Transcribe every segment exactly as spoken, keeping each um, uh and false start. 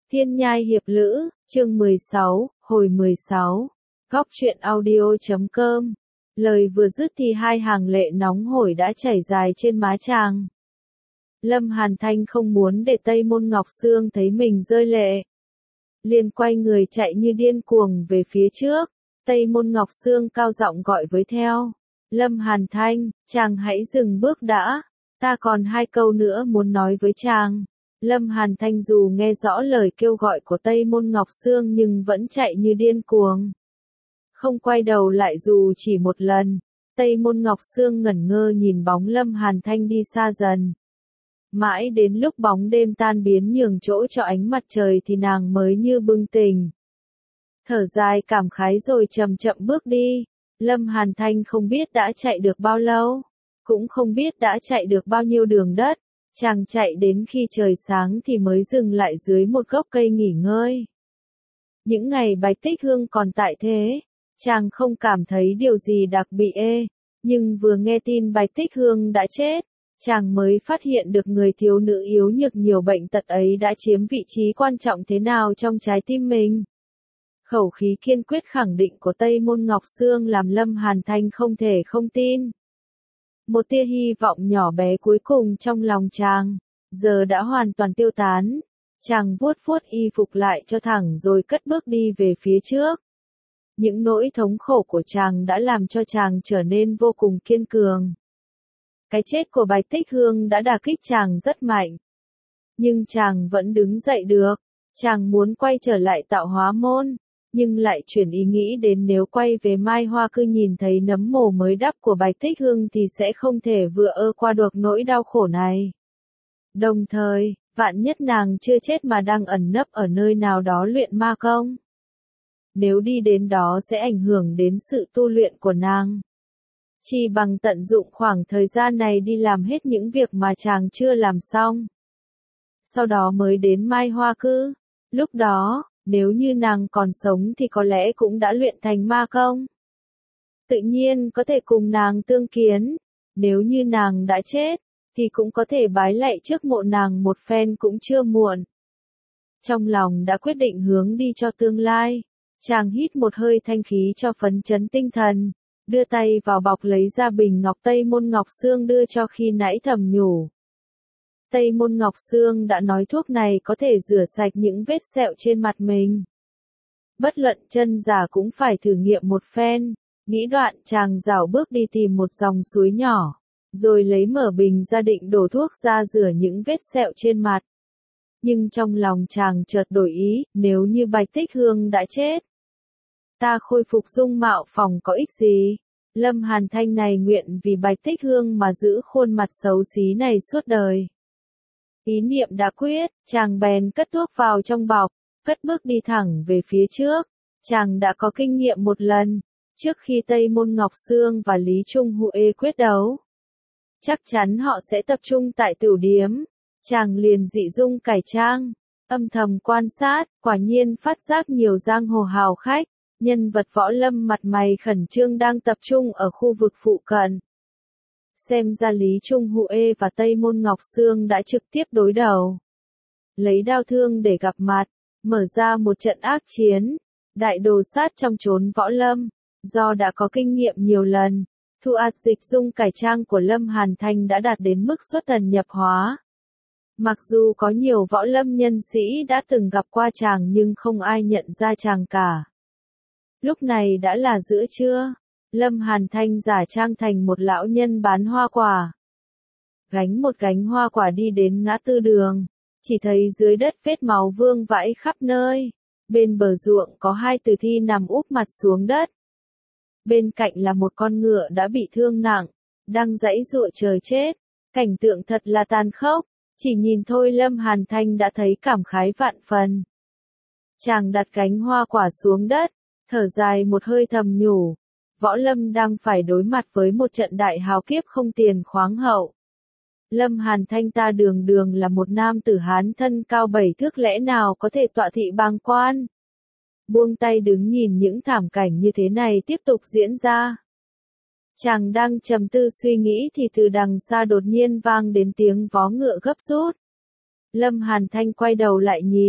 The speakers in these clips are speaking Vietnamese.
Thiên Nhai Hiệp Lữ, chương mười sáu, hồi mười sáu. Góc truyện audio chấm com. Lời vừa dứt thì hai hàng lệ nóng hổi đã chảy dài trên má chàng. Lâm Hàn Thanh không muốn để Tây Môn Ngọc Sương thấy mình rơi lệ. Liền quay người chạy như điên cuồng về phía trước. Tây Môn Ngọc Sương cao giọng gọi với theo. Lâm Hàn Thanh, chàng hãy dừng bước đã. Ta còn hai câu nữa muốn nói với chàng. Lâm Hàn Thanh dù nghe rõ lời kêu gọi của Tây Môn Ngọc Sương nhưng vẫn chạy như điên cuồng. Không quay đầu lại dù chỉ một lần. Tây Môn Ngọc Sương ngẩn ngơ nhìn bóng Lâm Hàn Thanh đi xa dần. Mãi đến lúc bóng đêm tan biến nhường chỗ cho ánh mặt trời thì nàng mới như bừng tỉnh. Thở dài cảm khái rồi chậm chậm bước đi. Lâm Hàn Thanh không biết đã chạy được bao lâu, cũng không biết đã chạy được bao nhiêu đường đất. Chàng chạy đến khi trời sáng thì mới dừng lại dưới một gốc cây nghỉ ngơi. Những ngày Bạch Tích Hương còn tại thế, chàng không cảm thấy điều gì đặc biệt ê, nhưng vừa nghe tin Bạch Tích Hương đã chết, chàng mới phát hiện được người thiếu nữ yếu nhược nhiều bệnh tật ấy đã chiếm vị trí quan trọng thế nào trong trái tim mình. Khẩu khí kiên quyết khẳng định của Tây Môn Ngọc Sương làm Lâm Hàn Thanh không thể không tin. Một tia hy vọng nhỏ bé cuối cùng trong lòng chàng, giờ đã hoàn toàn tiêu tán. Chàng vuốt vuốt y phục lại cho thẳng rồi cất bước đi về phía trước. Những nỗi thống khổ của chàng đã làm cho chàng trở nên vô cùng kiên cường. Cái chết của Bạch Tích Hương đã đả kích chàng rất mạnh. Nhưng chàng vẫn đứng dậy được. Chàng muốn quay trở lại Tạo Hóa Môn. Nhưng lại chuyển ý nghĩ đến nếu quay về Mai Hoa Cư nhìn thấy nấm mồ mới đắp của Bạch Tích Hương thì sẽ không thể vừa ơ qua được nỗi đau khổ này. Đồng thời, vạn nhất nàng chưa chết mà đang ẩn nấp ở nơi nào đó luyện ma công. Nếu đi đến đó sẽ ảnh hưởng đến sự tu luyện của nàng. Chỉ bằng tận dụng khoảng thời gian này đi làm hết những việc mà chàng chưa làm xong. Sau đó mới đến Mai Hoa Cư. Lúc đó, nếu như nàng còn sống thì có lẽ cũng đã luyện thành ma công. Tự nhiên có thể cùng nàng tương kiến. Nếu như nàng đã chết, thì cũng có thể bái lạy trước mộ nàng một phen cũng chưa muộn. Trong lòng đã quyết định hướng đi cho tương lai. Chàng hít một hơi thanh khí cho phấn chấn tinh thần. Đưa tay vào bọc lấy ra bình ngọc Tây Môn Ngọc Sương đưa cho khi nãy thầm nhủ. Tây Môn Ngọc Sương đã nói thuốc này có thể rửa sạch những vết sẹo trên mặt mình. Bất luận chân giả cũng phải thử nghiệm một phen. Nghĩ đoạn chàng rảo bước đi tìm một dòng suối nhỏ. Rồi lấy mở bình ra định đổ thuốc ra rửa những vết sẹo trên mặt. Nhưng trong lòng chàng chợt đổi ý, nếu như Bạch Tích Hương đã chết. Ta khôi phục dung mạo phòng có ích gì? Lâm Hàn Thanh này nguyện vì Bạch Tích Hương mà giữ khuôn mặt xấu xí này suốt đời. Ý niệm đã quyết, chàng bèn cất thuốc vào trong bọc, cất bước đi thẳng về phía trước. Chàng đã có kinh nghiệm một lần, trước khi Tây Môn Ngọc Sương và Lý Trung Huệ quyết đấu. Chắc chắn họ sẽ tập trung tại tửu điếm. Chàng liền dị dung cải trang, âm thầm quan sát, quả nhiên phát giác nhiều giang hồ hào khách, nhân vật võ lâm mặt mày khẩn trương đang tập trung ở khu vực phụ cận. Xem ra Lý Trung Huệ và Tây Môn Ngọc Sương đã trực tiếp đối đầu. Lấy đao thương để gặp mặt, mở ra một trận ác chiến, đại đồ sát trong chốn võ lâm. Do đã có kinh nghiệm nhiều lần, thu ạt dịch dung cải trang của Lâm Hàn Thanh đã đạt đến mức xuất thần nhập hóa. Mặc dù có nhiều võ lâm nhân sĩ đã từng gặp qua chàng nhưng không ai nhận ra chàng cả. Lúc này đã là giữa trưa. Lâm Hàn Thanh giả trang thành một lão nhân bán hoa quả. Gánh một gánh hoa quả đi đến ngã tư đường. Chỉ thấy dưới đất vết máu vương vãi khắp nơi. Bên bờ ruộng có hai tử thi nằm úp mặt xuống đất. Bên cạnh là một con ngựa đã bị thương nặng, đang giãy giụa chờ chết. Cảnh tượng thật là tàn khốc. Chỉ nhìn thôi Lâm Hàn Thanh đã thấy cảm khái vạn phần. Chàng đặt gánh hoa quả xuống đất, thở dài một hơi thầm nhủ. Võ lâm đang phải đối mặt với một trận đại hào kiếp không tiền khoáng hậu. Lâm Hàn Thanh ta đường đường là một nam tử Hán thân cao bảy thước lẽ nào có thể tọa thị bàng quan. Buông tay đứng nhìn những thảm cảnh như thế này tiếp tục diễn ra. Chàng đang trầm tư suy nghĩ thì từ đằng xa đột nhiên vang đến tiếng vó ngựa gấp rút. Lâm Hàn Thanh quay đầu lại nhìn,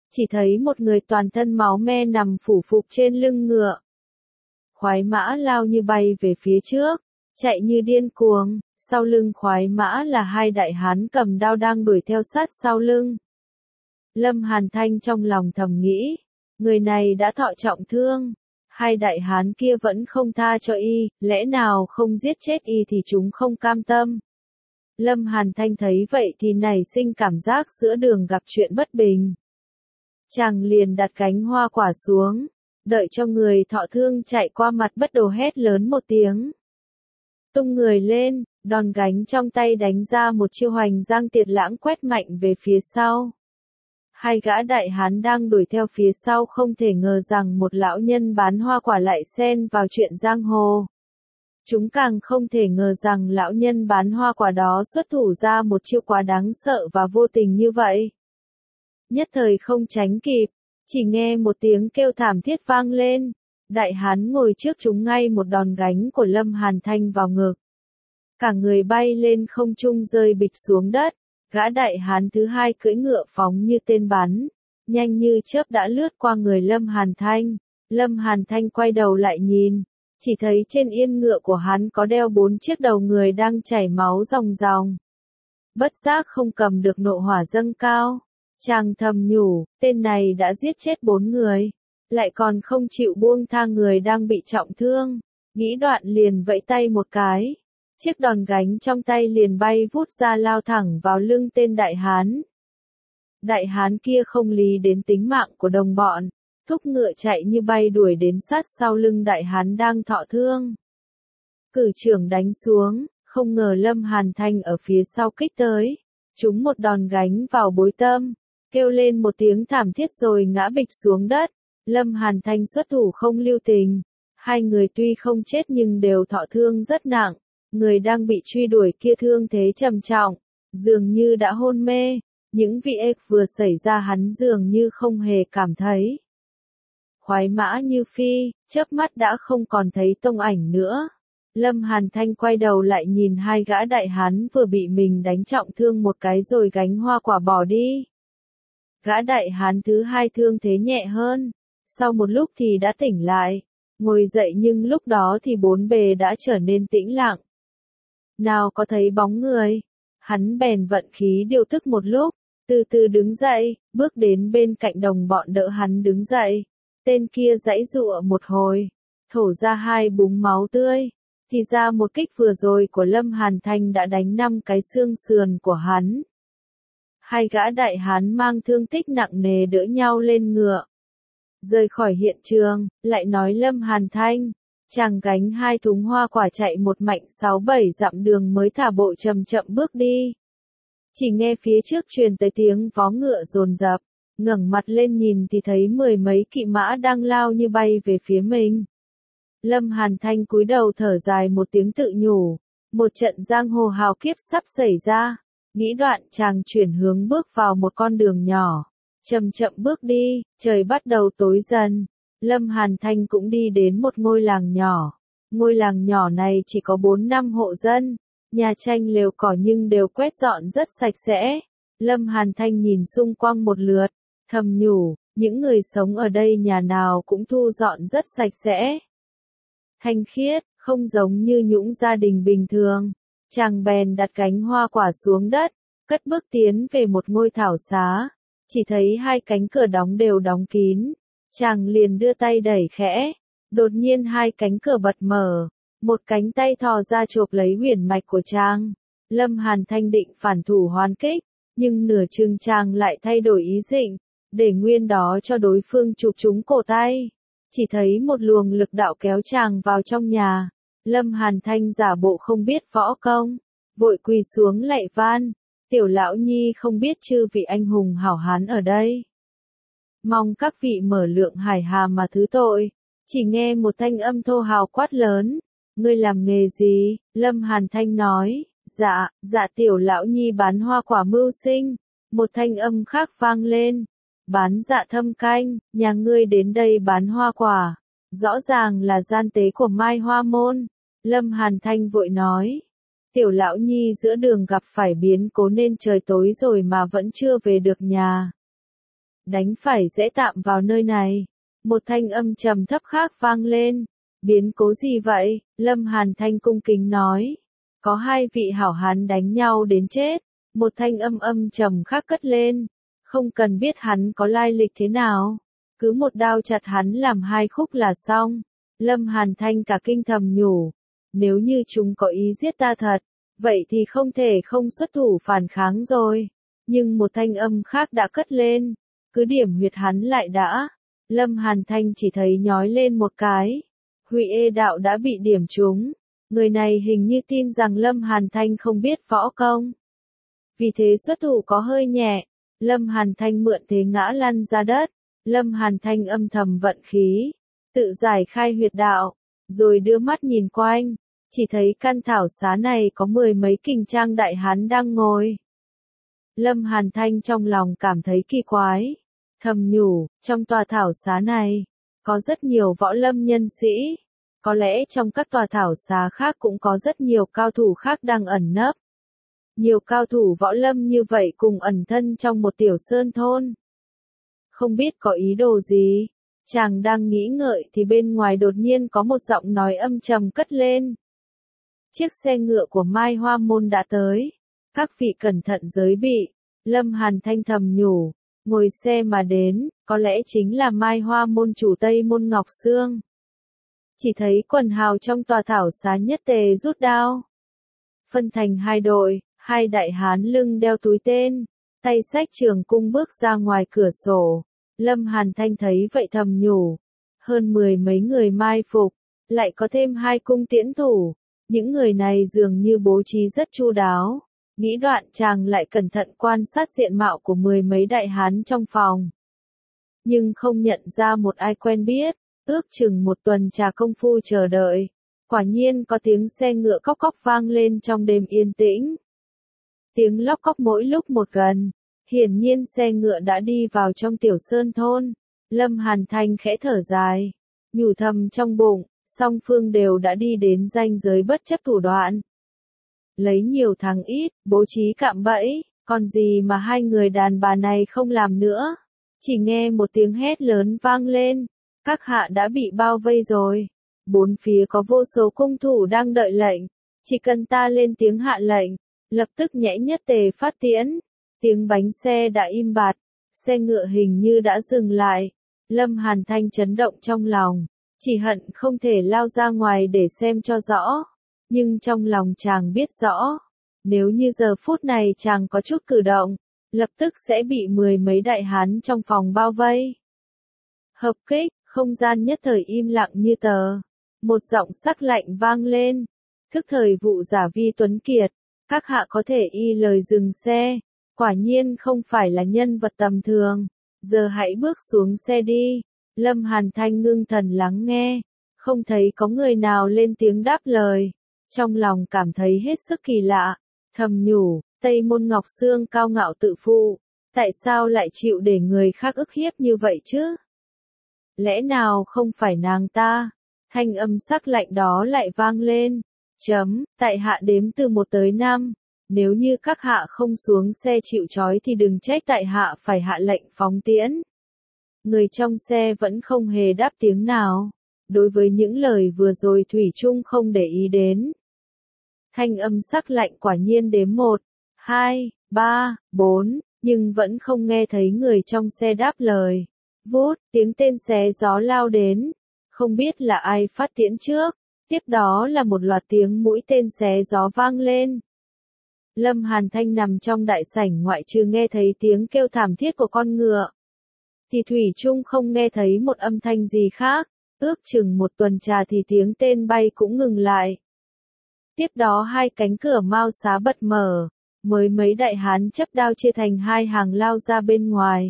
chỉ thấy một người toàn thân máu me nằm phủ phục trên lưng ngựa. Khoái mã lao như bay về phía trước, chạy như điên cuồng, sau lưng khoái mã là hai đại hán cầm đao đang đuổi theo sát sau lưng. Lâm Hàn Thanh trong lòng thầm nghĩ, người này đã thọ trọng thương, hai đại hán kia vẫn không tha cho y, lẽ nào không giết chết y thì chúng không cam tâm. Lâm Hàn Thanh thấy vậy thì nảy sinh cảm giác giữa đường gặp chuyện bất bình. Chàng liền đặt cánh hoa quả xuống, đợi cho người thọ thương chạy qua mặt bất đồ hét lớn một tiếng. Tung người lên, đòn gánh trong tay đánh ra một chiêu hoành giang tiệt lãng quét mạnh về phía sau. Hai gã đại hán đang đuổi theo phía sau không thể ngờ rằng một lão nhân bán hoa quả lại xen vào chuyện giang hồ. Chúng càng không thể ngờ rằng lão nhân bán hoa quả đó xuất thủ ra một chiêu quá đáng sợ và vô tình như vậy. Nhất thời không tránh kịp, chỉ nghe một tiếng kêu thảm thiết vang lên, đại hán ngồi trước chúng ngay một đòn gánh của Lâm Hàn Thanh vào ngực. Cả người bay lên không trung rơi bịch xuống đất, gã đại hán thứ hai cưỡi ngựa phóng như tên bắn, nhanh như chớp đã lướt qua người Lâm Hàn Thanh. Lâm Hàn Thanh quay đầu lại nhìn, chỉ thấy trên yên ngựa của hắn có đeo bốn chiếc đầu người đang chảy máu ròng ròng. Bất giác không cầm được nộ hỏa dâng cao. Chàng thầm nhủ, tên này đã giết chết bốn người, lại còn không chịu buông tha người đang bị trọng thương. Nghĩ đoạn liền vẫy tay một cái, chiếc đòn gánh trong tay liền bay vút ra lao thẳng vào lưng tên đại hán. Đại hán kia không lý đến tính mạng của đồng bọn, thúc ngựa chạy như bay đuổi đến sát sau lưng đại hán đang thọ thương. Cử trưởng đánh xuống, không ngờ Lâm Hàn Thanh ở phía sau kích tới, trúng một đòn gánh vào bối tâm, kêu lên một tiếng thảm thiết rồi ngã bịch xuống đất. Lâm Hàn Thanh xuất thủ không lưu tình, hai người tuy không chết nhưng đều thọ thương rất nặng, người đang bị truy đuổi kia thương thế trầm trọng, dường như đã hôn mê, những vị ếch vừa xảy ra hắn dường như không hề cảm thấy. Khoái mã như phi, chớp mắt đã không còn thấy tông ảnh nữa. Lâm Hàn Thanh quay đầu lại nhìn hai gã đại hán vừa bị mình đánh trọng thương một cái rồi gánh hoa quả bỏ đi. Gã đại hán thứ hai thương thế nhẹ hơn, sau một lúc thì đã tỉnh lại, ngồi dậy nhưng lúc đó thì bốn bề đã trở nên tĩnh lặng. Nào có thấy bóng người, hắn bèn vận khí điều tức một lúc, từ từ đứng dậy, bước đến bên cạnh đồng bọn đỡ hắn đứng dậy. Tên kia giãy giụa một hồi, thổ ra hai búng máu tươi, thì ra một kích vừa rồi của Lâm Hàn Thanh đã đánh năm cái xương sườn của hắn. Hai gã đại hán mang thương tích nặng nề đỡ nhau lên ngựa. Rời khỏi hiện trường, lại nói Lâm Hàn Thanh, chàng gánh hai thúng hoa quả chạy một mạch sáu bảy dặm đường mới thả bộ chậm chậm bước đi. Chỉ nghe phía trước truyền tới tiếng vó ngựa dồn dập, ngẩng mặt lên nhìn thì thấy mười mấy kỵ mã đang lao như bay về phía mình. Lâm Hàn Thanh cúi đầu thở dài một tiếng tự nhủ, một trận giang hồ hào kiếp sắp xảy ra. Nghĩ đoạn chàng chuyển hướng bước vào một con đường nhỏ, chậm chậm bước đi, trời bắt đầu tối dần. Lâm Hàn Thanh cũng đi đến một ngôi làng nhỏ. Ngôi làng nhỏ này chỉ có bốn năm hộ dân, nhà tranh lều cỏ nhưng đều quét dọn rất sạch sẽ. Lâm Hàn Thanh nhìn xung quanh một lượt, thầm nhủ, những người sống ở đây nhà nào cũng thu dọn rất sạch sẽ. Thanh khiết, không giống như những gia đình bình thường. Chàng bèn đặt cánh hoa quả xuống đất, cất bước tiến về một ngôi thảo xá, chỉ thấy hai cánh cửa đóng đều đóng kín. Chàng liền đưa tay đẩy khẽ, đột nhiên hai cánh cửa bật mở, một cánh tay thò ra chộp lấy huyền mạch của chàng. Lâm Hàn Thanh định phản thủ hoán kích, nhưng nửa chừng chàng lại thay đổi ý định, để nguyên đó cho đối phương chụp trúng cổ tay. Chỉ thấy một luồng lực đạo kéo chàng vào trong nhà. Lâm Hàn Thanh giả bộ không biết võ công, vội quỳ xuống lạy van, tiểu lão nhi không biết chư vị anh hùng hảo hán ở đây. Mong các vị mở lượng hải hà mà thứ tội. Chỉ nghe một thanh âm thô hào quát lớn, ngươi làm nghề gì? Lâm Hàn Thanh nói, dạ, dạ tiểu lão nhi bán hoa quả mưu sinh. Một thanh âm khác vang lên, bán dạ thâm canh, nhà ngươi đến đây bán hoa quả, rõ ràng là gian tế của Mai Hoa Môn. Lâm Hàn Thanh vội nói, tiểu lão nhi giữa đường gặp phải biến cố nên trời tối rồi mà vẫn chưa về được nhà. đánh phải rẽ tạm vào nơi này. Một thanh âm trầm thấp khác vang lên. Biến cố gì vậy? Lâm Hàn Thanh cung kính nói. Có hai vị hảo hán đánh nhau đến chết. Một thanh âm âm trầm khác cất lên. Không cần biết hắn có lai lịch thế nào. Cứ một đao chặt hắn làm hai khúc là xong. Lâm Hàn Thanh cả kinh thầm nhủ. Nếu như chúng có ý giết ta thật, vậy thì không thể không xuất thủ phản kháng rồi. Nhưng một thanh âm khác đã cất lên. Cứ điểm huyệt hắn lại đã. Lâm Hàn Thanh chỉ thấy nhói lên một cái. Hủy Ê đạo đã bị điểm trúng. Người này hình như tin rằng Lâm Hàn Thanh không biết võ công. Vì thế xuất thủ có hơi nhẹ. Lâm Hàn Thanh mượn thế ngã lăn ra đất. Lâm Hàn Thanh âm thầm vận khí. Tự giải khai huyệt đạo. Rồi đưa mắt nhìn quanh. Chỉ thấy căn thảo xá này có mười mấy kình trang đại hán đang ngồi. Lâm Hàn Thanh trong lòng cảm thấy kỳ quái. Thầm nhủ, trong tòa thảo xá này, có rất nhiều võ lâm nhân sĩ. Có lẽ trong các tòa thảo xá khác cũng có rất nhiều cao thủ khác đang ẩn nấp. Nhiều cao thủ võ lâm như vậy cùng ẩn thân trong một tiểu sơn thôn. Không biết có ý đồ gì. Chàng đang nghĩ ngợi thì bên ngoài đột nhiên có một giọng nói âm trầm cất lên. Chiếc xe ngựa của Mai Hoa Môn đã tới. Các vị cẩn thận giới bị. Lâm Hàn Thanh thầm nhủ. Ngồi xe mà đến, có lẽ chính là Mai Hoa Môn chủ Tây Môn Ngọc Sương. Chỉ thấy quần hào trong tòa thảo xá nhất tề rút đao. Phân thành hai đội, hai đại hán lưng đeo túi tên, tay xách trường cung bước ra ngoài cửa sổ. Lâm Hàn Thanh thấy vậy thầm nhủ. Hơn mười mấy người mai phục, lại có thêm hai cung tiễn thủ. Những người này dường như bố trí rất chu đáo. Nghĩ đoạn chàng lại cẩn thận quan sát diện mạo của mười mấy đại hán trong phòng. Nhưng không nhận ra một ai quen biết, ước chừng một tuần trà công phu chờ đợi. Quả nhiên có tiếng xe ngựa cóc cóc vang lên trong đêm yên tĩnh. Tiếng lóc cóc mỗi lúc một gần, hiển nhiên xe ngựa đã đi vào trong tiểu sơn thôn. Lâm Hàn Thanh khẽ thở dài, nhủ thầm trong bụng, song phương đều đã đi đến ranh giới bất chấp thủ đoạn. Lấy nhiều thắng ít, bố trí cạm bẫy, còn gì mà hai người đàn bà này không làm nữa. Chỉ nghe một tiếng hét lớn vang lên, các hạ đã bị bao vây rồi. Bốn phía có vô số cung thủ đang đợi lệnh, chỉ cần ta lên tiếng hạ lệnh, lập tức nhẽ nhất tề phát tiễn. Tiếng bánh xe đã im bặt, xe ngựa hình như đã dừng lại. Lâm Hàn Thanh chấn động trong lòng, chỉ hận không thể lao ra ngoài để xem cho rõ. Nhưng trong lòng chàng biết rõ, nếu như giờ phút này chàng có chút cử động, lập tức sẽ bị mười mấy đại hán trong phòng bao vây. Hợp kích, không gian nhất thời im lặng như tờ. Một giọng sắc lạnh vang lên. Thức thời vụ giả Vi Tuấn Kiệt, các hạ có thể y lời dừng xe. Quả nhiên không phải là nhân vật tầm thường. Giờ hãy bước xuống xe đi. Lâm Hàn Thanh ngưng thần lắng nghe. Không thấy có người nào lên tiếng đáp lời. Trong lòng cảm thấy hết sức kỳ lạ. Thầm nhủ, Tây Môn Ngọc Sương cao ngạo tự phụ. Tại sao lại chịu để người khác ức hiếp như vậy chứ? Lẽ nào không phải nàng ta? Thanh âm sắc lạnh đó lại vang lên. Chấm, tại hạ đếm từ một tới năm. Nếu như các hạ không xuống xe chịu trói thì đừng trách tại hạ phải hạ lệnh phóng tiễn. Người trong xe vẫn không hề đáp tiếng nào. Đối với những lời vừa rồi Thủy Chung không để ý đến. Thanh âm sắc lạnh quả nhiên đếm một, hai, ba, bốn, nhưng vẫn không nghe thấy người trong xe đáp lời. Vút, tiếng tên xé gió lao đến. Không biết là ai phát tiễn trước. Tiếp đó là một loạt tiếng mũi tên xé gió vang lên. Lâm Hàn Thanh nằm trong đại sảnh ngoại trừ nghe thấy tiếng kêu thảm thiết của con ngựa. Thì Thủy Chung không nghe thấy một âm thanh gì khác. Ước chừng một tuần trà thì tiếng tên bay cũng ngừng lại. Tiếp đó hai cánh cửa mao xá bật mở. Mới mấy đại hán chấp đao chia thành hai hàng lao ra bên ngoài.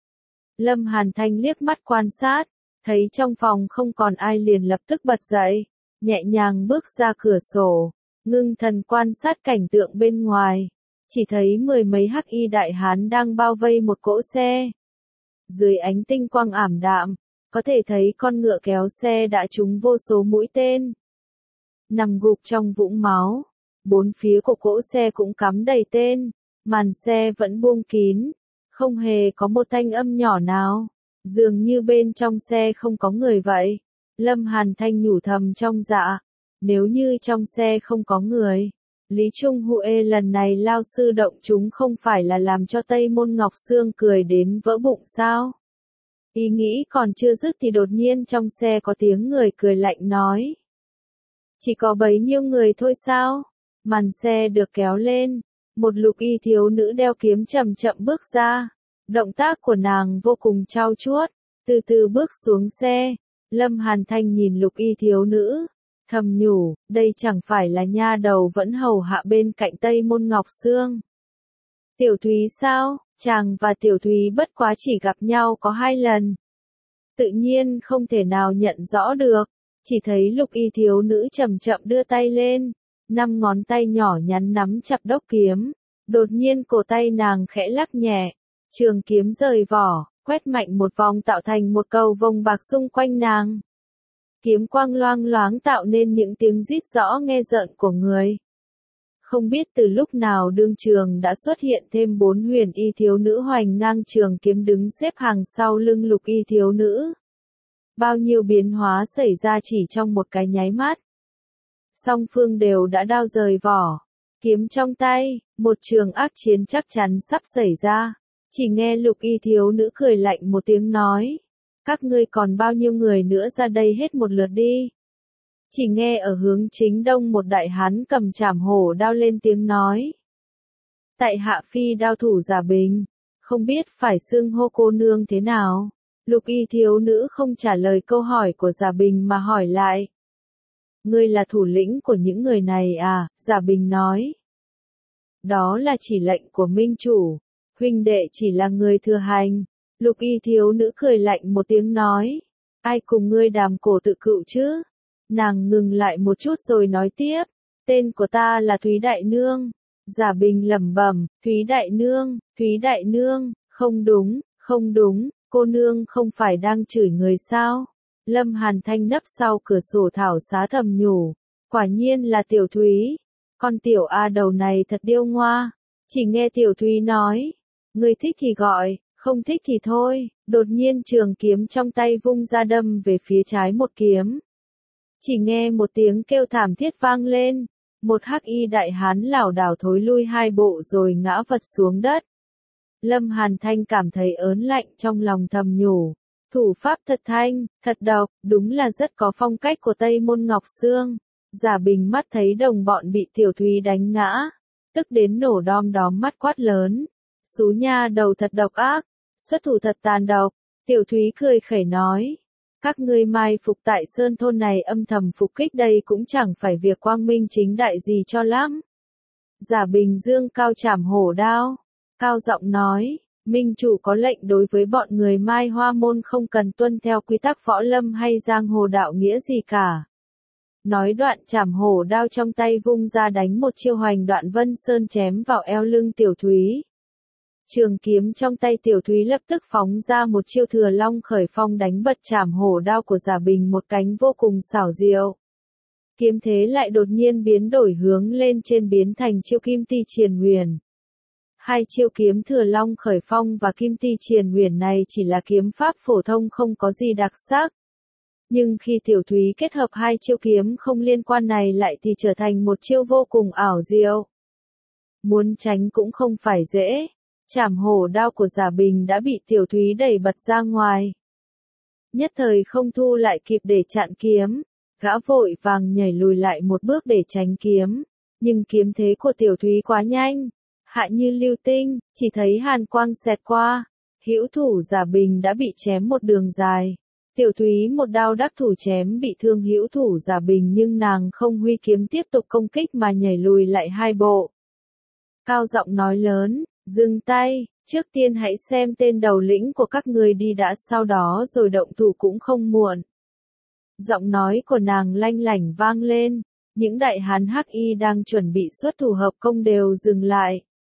Lâm Hàn Thanh liếc mắt quan sát. Thấy trong phòng không còn ai liền lập tức bật dậy. Nhẹ nhàng bước ra cửa sổ. Ngưng thần quan sát cảnh tượng bên ngoài. Chỉ thấy mười mấy hắc y đại hán đang bao vây một cỗ xe. Dưới ánh tinh quang ảm đạm, có thể thấy con ngựa kéo xe đã trúng vô số mũi tên. Nằm gục trong vũng máu. Bốn phía của cỗ xe cũng cắm đầy tên. Màn xe vẫn buông kín. Không hề có một thanh âm nhỏ nào. Dường như bên trong xe không có người vậy. Lâm Hàn Thanh nhủ thầm trong dạ. Nếu như trong xe không có người, Lý Trung Huệ lần này lao sư động chúng không phải là làm cho Tây Môn Ngọc Sương cười đến vỡ bụng sao? Ý nghĩ còn chưa dứt thì đột nhiên trong xe có tiếng người cười lạnh nói. Chỉ có bấy nhiêu người thôi sao? Màn xe được kéo lên. Một lục y thiếu nữ đeo kiếm chậm chậm bước ra. Động tác của nàng vô cùng trau chuốt. Từ từ bước xuống xe. Lâm Hàn Thanh nhìn lục y thiếu nữ. Thầm nhủ, đây chẳng phải là nha đầu vẫn hầu hạ bên cạnh Tây Môn Ngọc Sương. Tiểu Thúy sao? Chàng và Tiểu Thúy bất quá chỉ gặp nhau có hai lần. Tự nhiên không thể nào nhận rõ được. Chỉ thấy lục y thiếu nữ chậm chậm đưa tay lên. Năm ngón tay nhỏ nhắn nắm chặt đốc kiếm. Đột nhiên cổ tay nàng khẽ lắc nhẹ. Trường kiếm rời vỏ, quét mạnh một vòng tạo thành một cầu vồng bạc xung quanh nàng. Kiếm quang loang loáng tạo nên những tiếng rít rõ nghe rợn của người. Không biết từ lúc nào đương trường đã xuất hiện thêm bốn huyền y thiếu nữ hoành ngang trường kiếm đứng xếp hàng sau lưng lục y thiếu nữ. Bao nhiêu biến hóa xảy ra chỉ trong một cái nháy mắt. Song phương đều đã đao rời vỏ. Kiếm trong tay, một trường ác chiến chắc chắn sắp xảy ra. Chỉ nghe lục y thiếu nữ cười lạnh một tiếng nói. Các ngươi còn bao nhiêu người nữa ra đây hết một lượt đi. Chỉ nghe ở hướng chính đông một đại hán cầm trảm hổ đao lên tiếng nói. Tại hạ phi đao thủ Giả Bình, không biết phải xưng hô cô nương thế nào. Lục y thiếu nữ không trả lời câu hỏi của Giả Bình mà hỏi lại. Ngươi là thủ lĩnh của những người này à? Giả Bình nói. Đó là chỉ lệnh của minh chủ, huynh đệ chỉ là người thừa hành. Lục y thiếu nữ cười lạnh một tiếng nói. Ai cùng ngươi đàm cổ tự cựu chứ? Nàng ngừng lại một chút rồi nói tiếp. Tên của ta là Thúy Đại Nương. Giả Bình lẩm bẩm. Thúy Đại Nương, Thúy Đại Nương, không đúng, không đúng, cô nương không phải đang chửi người sao? Lâm Hàn Thanh nấp sau cửa sổ thảo xá thầm nhủ. Quả nhiên là Tiểu Thúy. Con tiểu A đầu này thật điêu ngoa. Chỉ nghe Tiểu Thúy nói. Người thích thì gọi. Không thích thì thôi. Đột nhiên trường kiếm trong tay vung ra đâm về phía trái một kiếm. Chỉ nghe một tiếng kêu thảm thiết vang lên. Một hắc y đại hán lảo đảo thối lui hai bộ rồi ngã vật xuống đất. Lâm Hàn Thanh cảm thấy ớn lạnh trong lòng thầm nhủ. Thủ pháp thật thanh, thật độc, đúng là rất có phong cách của Tây Môn Ngọc Sương. Giả Bình mắt thấy đồng bọn bị Tiểu Thúy đánh ngã. Tức đến nổ đom đóm mắt quát lớn. Xú nha đầu thật độc ác. Xuất thủ thật tàn độc. Tiểu Thúy cười khẩy nói. Các ngươi mai phục tại sơn thôn này âm thầm phục kích đây cũng chẳng phải việc quang minh chính đại gì cho lắm. Giả Bình dương cao trảm hổ đao. Cao giọng nói. Minh chủ có lệnh đối với bọn người Mai Hoa Môn không cần tuân theo quy tắc võ lâm hay giang hồ đạo nghĩa gì cả. Nói đoạn trảm hổ đao trong tay vung ra đánh một chiêu hoành đoạn vân sơn chém vào eo lưng Tiểu Thúy. Trường kiếm trong tay Tiểu Thúy lập tức phóng ra một chiêu thừa long khởi phong đánh bật trảm hổ đao của Giả Bình một cánh vô cùng xảo diệu. Kiếm thế lại đột nhiên biến đổi hướng lên trên biến thành chiêu kim ti triền huyền. Hai chiêu kiếm thừa long khởi phong và kim ti triền huyền này chỉ là kiếm pháp phổ thông không có gì đặc sắc. Nhưng khi Tiểu Thúy kết hợp hai chiêu kiếm không liên quan này lại thì trở thành một chiêu vô cùng ảo diệu. Muốn tránh cũng không phải dễ. Trảm hổ đao của Giả Bình đã bị Tiểu Thúy đẩy bật ra ngoài. Nhất thời không thu lại kịp để chặn kiếm. Gã vội vàng nhảy lùi lại một bước để tránh kiếm. Nhưng kiếm thế của Tiểu Thúy quá nhanh. Hạ như lưu tinh, chỉ thấy hàn quang xẹt qua. Hữu thủ Giả Bình đã bị chém một đường dài. Tiểu Thúy một đao đắc thủ chém bị thương hữu thủ Giả Bình nhưng nàng không huy kiếm tiếp tục công kích mà nhảy lùi lại hai bộ. Cao giọng nói lớn, dừng tay, trước tiên hãy xem tên đầu lĩnh của các người đi đã sau đó rồi động thủ cũng không muộn. Giọng nói của nàng lanh lảnh vang lên, những đại hán hắc y đang chuẩn bị xuất thủ hợp công đều dừng lại.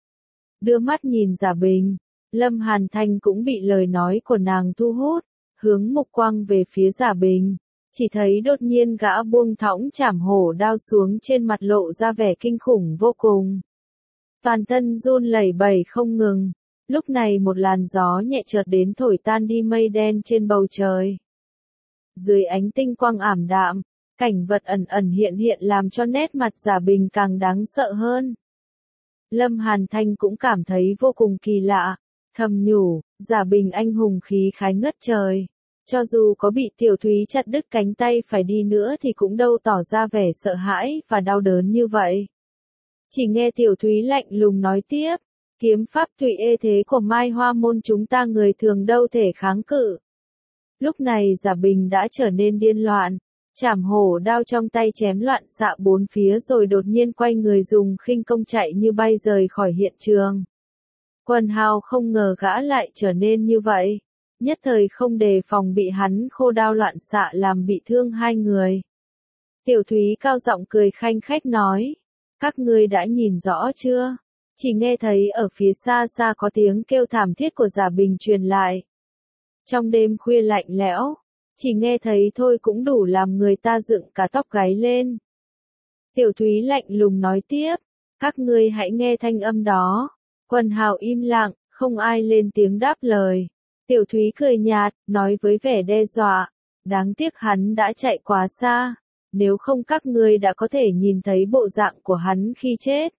Đưa mắt nhìn Giả Bình, Lâm Hàn Thanh cũng bị lời nói của nàng thu hút, hướng mục quang về phía Giả Bình, chỉ thấy đột nhiên gã buông thõng trảm hổ đao xuống trên mặt lộ ra vẻ kinh khủng vô cùng. Toàn thân run lẩy bẩy không ngừng, Lúc này một làn gió nhẹ chợt đến thổi tan đi mây đen trên bầu trời. Dưới ánh tinh quang ảm đạm, cảnh vật ẩn ẩn hiện hiện làm cho nét mặt Giả Bình càng đáng sợ hơn. Lâm Hàn Thanh cũng cảm thấy vô cùng kỳ lạ, thầm nhủ, Giả Bình anh hùng khí khái ngất trời. Cho dù có bị Tiểu Thúy chặt đứt cánh tay phải đi nữa thì cũng đâu tỏ ra vẻ sợ hãi và đau đớn như vậy. Chỉ nghe Tiểu Thúy lạnh lùng nói tiếp, kiếm pháp tùy ê thế của Mai Hoa môn chúng ta người thường đâu thể kháng cự. Lúc này Giả Bình đã trở nên điên loạn, chảm hổ đao trong tay chém loạn xạ bốn phía rồi đột nhiên quay người dùng khinh công chạy như bay rời khỏi hiện trường. Quần Hào không ngờ gã lại trở nên như vậy, nhất thời không đề phòng bị hắn khô đao loạn xạ làm bị thương hai người. Tiểu Thúy cao giọng cười khanh khách nói, các ngươi đã nhìn rõ chưa? Chỉ nghe thấy ở phía xa xa có tiếng kêu thảm thiết của Giả Bình truyền lại. Trong đêm khuya lạnh lẽo, chỉ nghe thấy thôi cũng đủ làm người ta dựng cả tóc gáy lên. Tiểu Thúy lạnh lùng nói tiếp, các ngươi hãy nghe thanh âm đó. Quần Hào im lặng, không ai lên tiếng đáp lời. Tiểu Thúy cười nhạt, nói với vẻ đe dọa, đáng tiếc hắn đã chạy quá xa, nếu không các ngươi đã có thể nhìn thấy bộ dạng của hắn khi chết.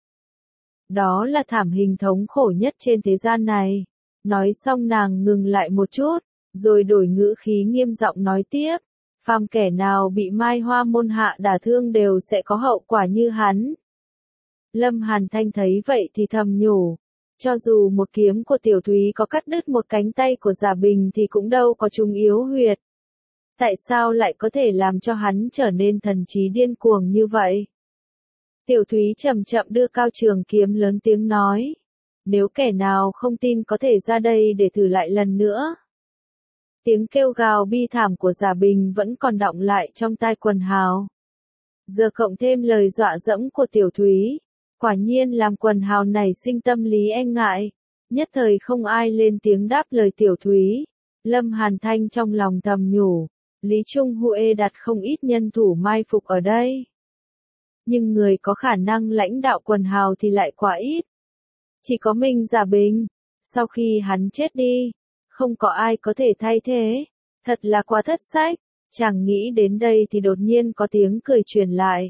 Đó là thảm hình thống khổ nhất trên thế gian này. Nói xong nàng ngừng lại một chút, rồi đổi ngữ khí nghiêm giọng nói tiếp, phàm kẻ nào bị Mai Hoa môn hạ đả thương đều sẽ có hậu quả như hắn. Lâm Hàn Thanh thấy vậy thì thầm nhủ, cho dù một kiếm của Tiểu Thúy có cắt đứt một cánh tay của Giả Bình thì cũng đâu có trúng yếu huyệt. Tại sao lại có thể làm cho hắn trở nên thần trí điên cuồng như vậy? Tiểu Thúy chậm chậm đưa cao trường kiếm lớn tiếng nói, nếu kẻ nào không tin có thể ra đây để thử lại lần nữa. Tiếng kêu gào bi thảm của Giả Bình vẫn còn đọng lại trong tai Quần Hào. Giờ cộng thêm lời dọa dẫm của Tiểu Thúy, quả nhiên làm Quần Hào nảy sinh tâm lý e ngại, nhất thời không ai lên tiếng đáp lời Tiểu Thúy. Lâm Hàn Thanh trong lòng thầm nhủ, Lý Trung Huệ đặt không ít nhân thủ mai phục ở đây. Nhưng người có khả năng lãnh đạo Quần Hào thì lại quá ít. Chỉ có mình Giả Bình, sau khi hắn chết đi, không có ai có thể thay thế, thật là quá thất sách. Chàng nghĩ đến đây thì đột nhiên có tiếng cười truyền lại.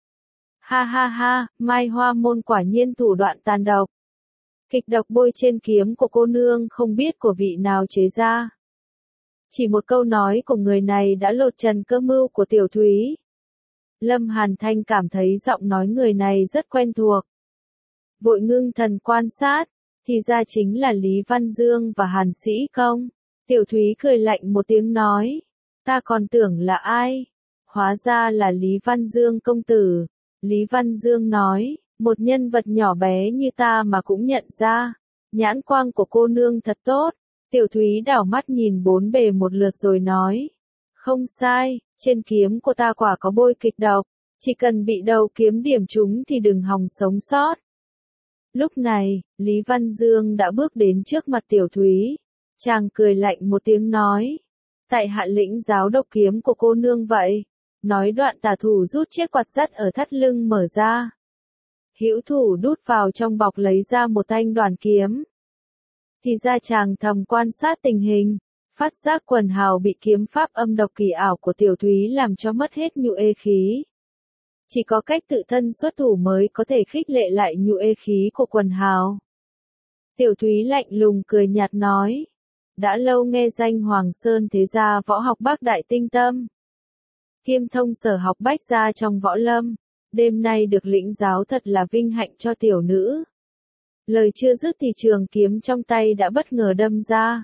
Ha ha ha, Mai Hoa môn quả nhiên thủ đoạn tàn độc. Kịch độc bôi trên kiếm của cô nương không biết của vị nào chế ra. Chỉ một câu nói của người này đã lột trần cơ mưu của Tiểu Thúy. Lâm Hàn Thanh cảm thấy giọng nói người này rất quen thuộc. Vội ngưng thần quan sát, thì ra chính là Lý Văn Dương và Hàn Sĩ Công. Tiểu Thúy cười lạnh một tiếng nói, ta còn tưởng là ai? Hóa ra là Lý Văn Dương công tử. Lý Văn Dương nói, một nhân vật nhỏ bé như ta mà cũng nhận ra. Nhãn quang của cô nương thật tốt. Tiểu Thúy đảo mắt nhìn bốn bề một lượt rồi nói, không sai, trên kiếm của ta quả có bôi kịch độc, chỉ cần bị đầu kiếm điểm trúng thì đừng hòng sống sót. Lúc này, Lý Văn Dương đã bước đến trước mặt Tiểu Thúy. Chàng cười lạnh một tiếng nói, tại hạ lĩnh giáo độc kiếm của cô nương vậy. Nói đoạn tả thủ rút chiếc quạt sắt ở thắt lưng mở ra. Hữu thủ đút vào trong bọc lấy ra một thanh đoàn kiếm. Thì ra chàng thầm quan sát tình hình, phát giác Quần Hào bị kiếm pháp âm độc kỳ ảo của Tiểu Thúy làm cho mất hết nhu ê khí. Chỉ có cách tự thân xuất thủ mới có thể khích lệ lại nhu ê khí của Quần Hào. Tiểu Thúy lạnh lùng cười nhạt nói, đã lâu nghe danh Hoàng Sơn thế gia võ học bác đại tinh tâm. Kiêm thông sở học bách gia trong võ lâm, đêm nay được lĩnh giáo thật là vinh hạnh cho tiểu nữ. Lời chưa dứt thì trường kiếm trong tay đã bất ngờ đâm ra.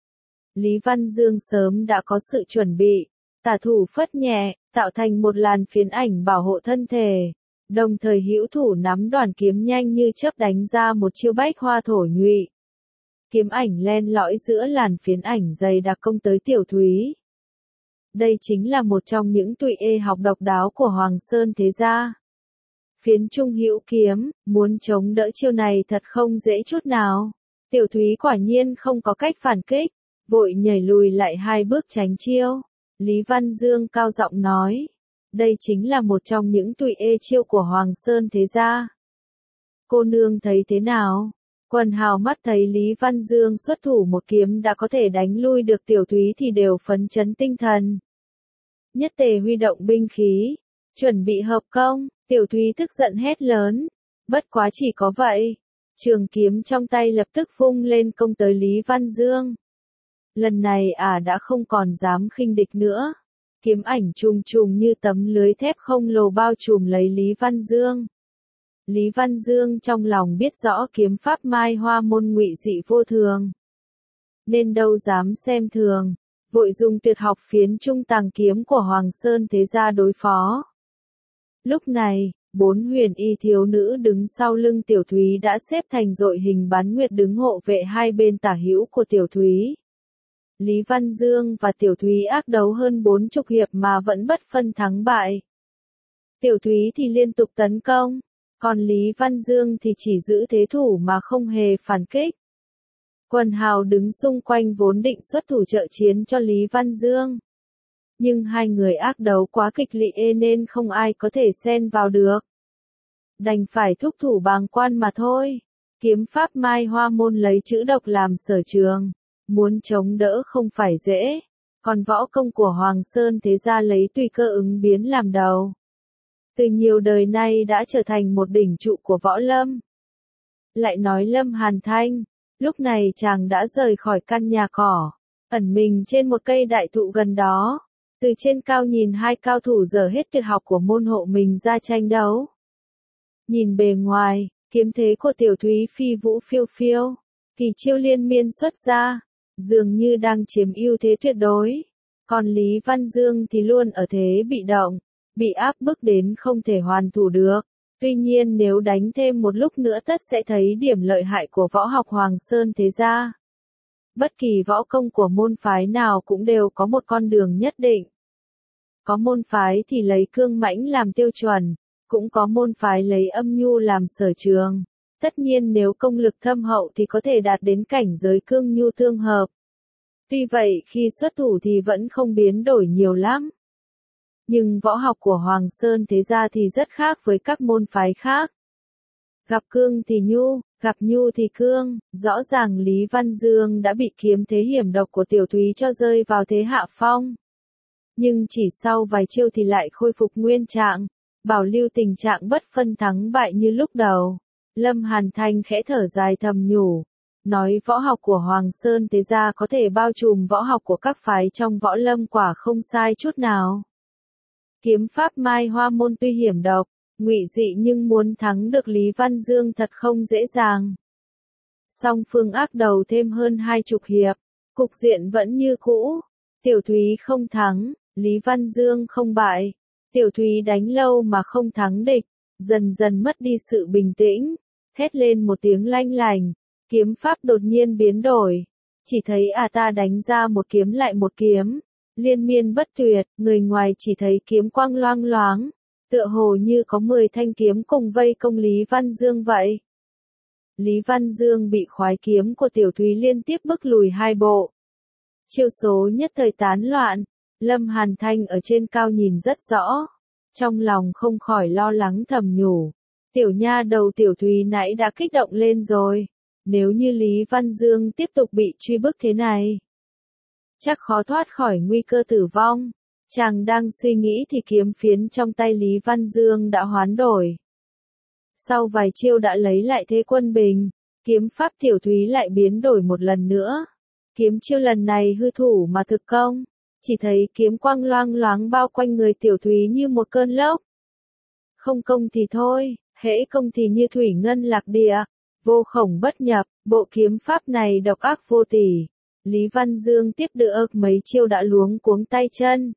Lý Văn Dương sớm đã có sự chuẩn bị, tả thủ phất nhẹ, tạo thành một làn phiến ảnh bảo hộ thân thể. Đồng thời hữu thủ nắm đoàn kiếm nhanh như chớp đánh ra một chiêu bách hoa thổ nhụy. Kiếm ảnh len lỏi giữa làn phiến ảnh dày đặc công tới Tiểu Thúy. Đây chính là một trong những tụy ê học độc đáo của Hoàng Sơn thế gia. Phiến trung hữu kiếm, muốn chống đỡ chiêu này thật không dễ chút nào. Tiểu Thúy quả nhiên không có cách phản kích, vội nhảy lùi lại hai bước tránh chiêu. Lý Văn Dương cao giọng nói, đây chính là một trong những tụy ê chiêu của Hoàng Sơn thế gia. Cô nương thấy thế nào? Quần hào mắt thấy Lý Văn Dương xuất thủ một kiếm đã có thể đánh lui được Tiểu Thúy thì đều phấn chấn tinh thần. Nhất tề huy động binh khí, chuẩn bị hợp công, Tiểu Thúy tức giận hét lớn. Bất quá chỉ có vậy, trường kiếm trong tay lập tức vung lên công tới Lý Văn Dương. Lần này ả à đã không còn dám khinh địch nữa. Kiếm ảnh trùng trùng như tấm lưới thép không lồ bao trùm lấy Lý Văn Dương. Lý Văn Dương trong lòng biết rõ kiếm pháp Mai Hoa môn ngụy dị vô thường, nên đâu dám xem thường, vội dùng tuyệt học phiến trung tàng kiếm của Hoàng Sơn Thế Gia đối phó. Lúc này, bốn huyền y thiếu nữ đứng sau lưng Tiểu Thúy đã xếp thành đội hình bán nguyệt đứng hộ vệ hai bên tả hữu của Tiểu Thúy. Lý Văn Dương và Tiểu Thúy ác đấu hơn bốn chục hiệp mà vẫn bất phân thắng bại. Tiểu Thúy thì liên tục tấn công, còn Lý Văn Dương thì chỉ giữ thế thủ mà không hề phản kích. Quần hào đứng xung quanh vốn định xuất thủ trợ chiến cho Lý Văn Dương. Nhưng hai người ác đấu quá kịch liệt nên không ai có thể xen vào được. Đành phải thúc thủ bàng quan mà thôi. Kiếm pháp Mai Hoa môn lấy chữ độc làm sở trường, muốn chống đỡ không phải dễ. Còn võ công của Hoàng Sơn Thế Gia lấy tùy cơ ứng biến làm đầu. Từ nhiều đời nay đã trở thành một đỉnh trụ của võ lâm. Lại nói Lâm Hàn Thanh, lúc này chàng đã rời khỏi căn nhà cỏ, ẩn mình trên một cây đại thụ gần đó. Từ trên cao nhìn hai cao thủ dở hết tuyệt học của môn hộ mình ra tranh đấu. Nhìn bề ngoài, kiếm thế của Tiểu Thúy phi vũ phiêu phiêu, kỳ chiêu liên miên xuất ra, dường như đang chiếm ưu thế tuyệt đối. Còn Lý Văn Dương thì luôn ở thế bị động, bị áp bức đến không thể hoàn thủ được. Tuy nhiên nếu đánh thêm một lúc nữa tất sẽ thấy điểm lợi hại của võ học Hoàng Sơn Thế Gia. Bất kỳ võ công của môn phái nào cũng đều có một con đường nhất định. Có môn phái thì lấy cương mãnh làm tiêu chuẩn, cũng có môn phái lấy âm nhu làm sở trường. Tất nhiên nếu công lực thâm hậu thì có thể đạt đến cảnh giới cương nhu tương hợp. Tuy vậy khi xuất thủ thì vẫn không biến đổi nhiều lắm. Nhưng võ học của Hoàng Sơn Thế Gia thì rất khác với các môn phái khác. Gặp cương thì nhu, gặp nhu thì cương, rõ ràng Lý Văn Dương đã bị kiếm thế hiểm độc của Tiểu Thúy cho rơi vào thế hạ phong. Nhưng chỉ sau vài chiêu thì lại khôi phục nguyên trạng, bảo lưu tình trạng bất phân thắng bại như lúc đầu. Lâm Hàn Thanh khẽ thở dài thầm nhủ, nói võ học của Hoàng Sơn Thế Gia có thể bao trùm võ học của các phái trong võ lâm quả không sai chút nào. Kiếm pháp Mai Hoa môn tuy hiểm độc, ngụy dị nhưng muốn thắng được Lý Văn Dương thật không dễ dàng. Song phương ác đầu thêm hơn hai chục hiệp, cục diện vẫn như cũ. Tiểu Thúy không thắng, Lý Văn Dương không bại. Tiểu Thúy đánh lâu mà không thắng địch, dần dần mất đi sự bình tĩnh, thét lên một tiếng lanh lành, kiếm pháp đột nhiên biến đổi. Chỉ thấy à ta đánh ra một kiếm lại một kiếm, liên miên bất tuyệt, người ngoài chỉ thấy kiếm quang loang loáng, tựa hồ như có mười thanh kiếm cùng vây công Lý Văn Dương vậy. Lý Văn Dương bị khoái kiếm của Tiểu Thúy liên tiếp bức lùi hai bộ. Chiêu số nhất thời tán loạn, Lâm Hàn Thanh ở trên cao nhìn rất rõ, trong lòng không khỏi lo lắng thầm nhủ. Tiểu nha đầu Tiểu Thúy nãy đã kích động lên rồi, nếu như Lý Văn Dương tiếp tục bị truy bức thế này, chắc khó thoát khỏi nguy cơ tử vong. Chàng đang suy nghĩ thì kiếm phiến trong tay Lý Văn Dương đã hoán đổi. Sau vài chiêu đã lấy lại thế quân bình, kiếm pháp Tiểu Thúy lại biến đổi một lần nữa. Kiếm chiêu lần này hư thủ mà thực công, chỉ thấy kiếm quang loang loáng bao quanh người Tiểu Thúy như một cơn lốc. Không công thì thôi, hễ công thì như thủy ngân lạc địa, vô khổng bất nhập, bộ kiếm pháp này độc ác vô tỷ. Lý Văn Dương tiếp được mấy chiêu đã luống cuống tay chân,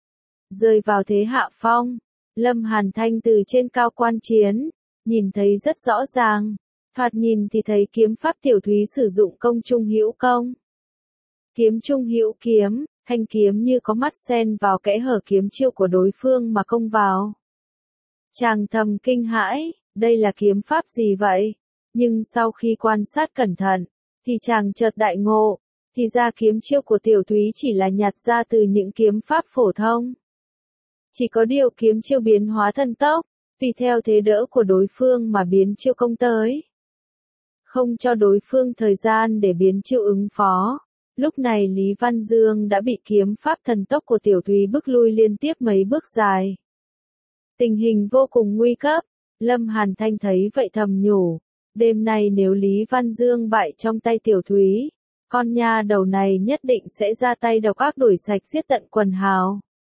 rơi vào thế hạ phong. Lâm Hàn Thanh từ trên cao quan chiến, nhìn thấy rất rõ ràng, thoạt nhìn thì thấy kiếm pháp Tiểu Thúy sử dụng công trung hữu công. Kiếm trung hữu kiếm, thanh kiếm như có mắt xen vào kẽ hở kiếm chiêu của đối phương mà công vào. Chàng thầm kinh hãi, đây là kiếm pháp gì vậy? Nhưng sau khi quan sát cẩn thận, thì chàng chợt đại ngộ, thì ra kiếm chiêu của Tiểu Thúy chỉ là nhặt ra từ những kiếm pháp phổ thông. Chỉ có điều kiếm chiêu biến hóa thần tốc, tùy theo thế đỡ của đối phương mà biến chiêu công tới. không cho đối phương thời gian để biến chiêu ứng phó. Lúc này Lý Văn Dương đã bị kiếm pháp thần tốc của Tiểu Thúy bức lui liên tiếp mấy bước dài. Tình hình vô cùng nguy cấp, Lâm Hàn Thanh thấy vậy thầm nhủ, đêm nay nếu Lý Văn Dương bại trong tay Tiểu Thúy, con nha đầu này nhất định sẽ ra tay độc ác đuổi sạch giết tận quần hào.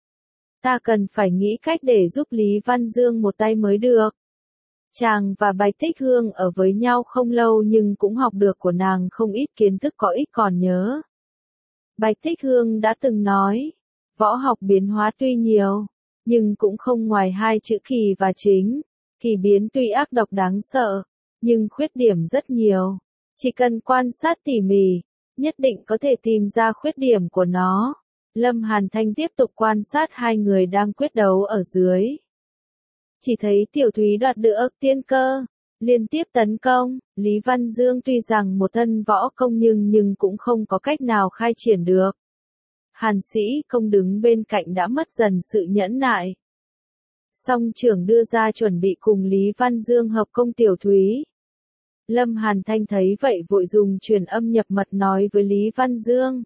Ta cần phải nghĩ cách để giúp Lý Văn Dương một tay mới được. Chàng và Bạch Tích Hương ở với nhau không lâu nhưng cũng học được của nàng không ít kiến thức có ích còn nhớ. Bạch Tích Hương đã từng nói, võ học biến hóa tuy nhiều, nhưng cũng không ngoài hai chữ kỳ và chính. Kỳ biến tuy ác độc đáng sợ, nhưng khuyết điểm rất nhiều. Chỉ cần quan sát tỉ mỉ, nhất định có thể tìm ra khuyết điểm của nó. Lâm Hàn Thanh tiếp tục quan sát hai người đang quyết đấu ở dưới. Chỉ thấy Tiểu Thúy đoạt được tiên cơ, liên tiếp tấn công. Lý Văn Dương tuy rằng một thân võ công nhưng nhưng cũng không có cách nào khai triển được. Hàn Sĩ Công đứng bên cạnh đã mất dần sự nhẫn nại. Song trưởng đưa ra chuẩn bị cùng Lý Văn Dương hợp công Tiểu Thúy. Lâm Hàn Thanh thấy vậy vội dùng truyền âm nhập mật nói với Lý Văn Dương.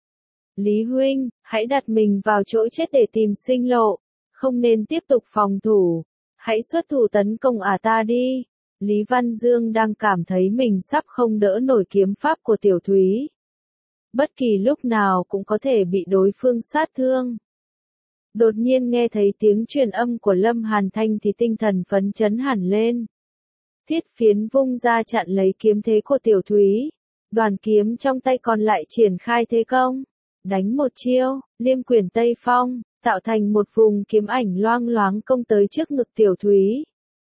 Lý huynh, hãy đặt mình vào chỗ chết để tìm sinh lộ, không nên tiếp tục phòng thủ, hãy xuất thủ tấn công ả ta đi. Lý Văn Dương đang cảm thấy mình sắp không đỡ nổi kiếm pháp của Tiểu Thúy. Bất kỳ lúc nào cũng có thể bị đối phương sát thương. Đột nhiên nghe thấy tiếng truyền âm của Lâm Hàn Thanh thì tinh thần phấn chấn hẳn lên. Thiết Phiến vung ra chặn lấy kiếm thế của Tiểu Thúy. Đoàn kiếm trong tay còn lại triển khai thế công. Đánh một chiêu, Liêm Quyền Tây Phong, tạo thành một vùng kiếm ảnh loang loáng công tới trước ngực Tiểu Thúy.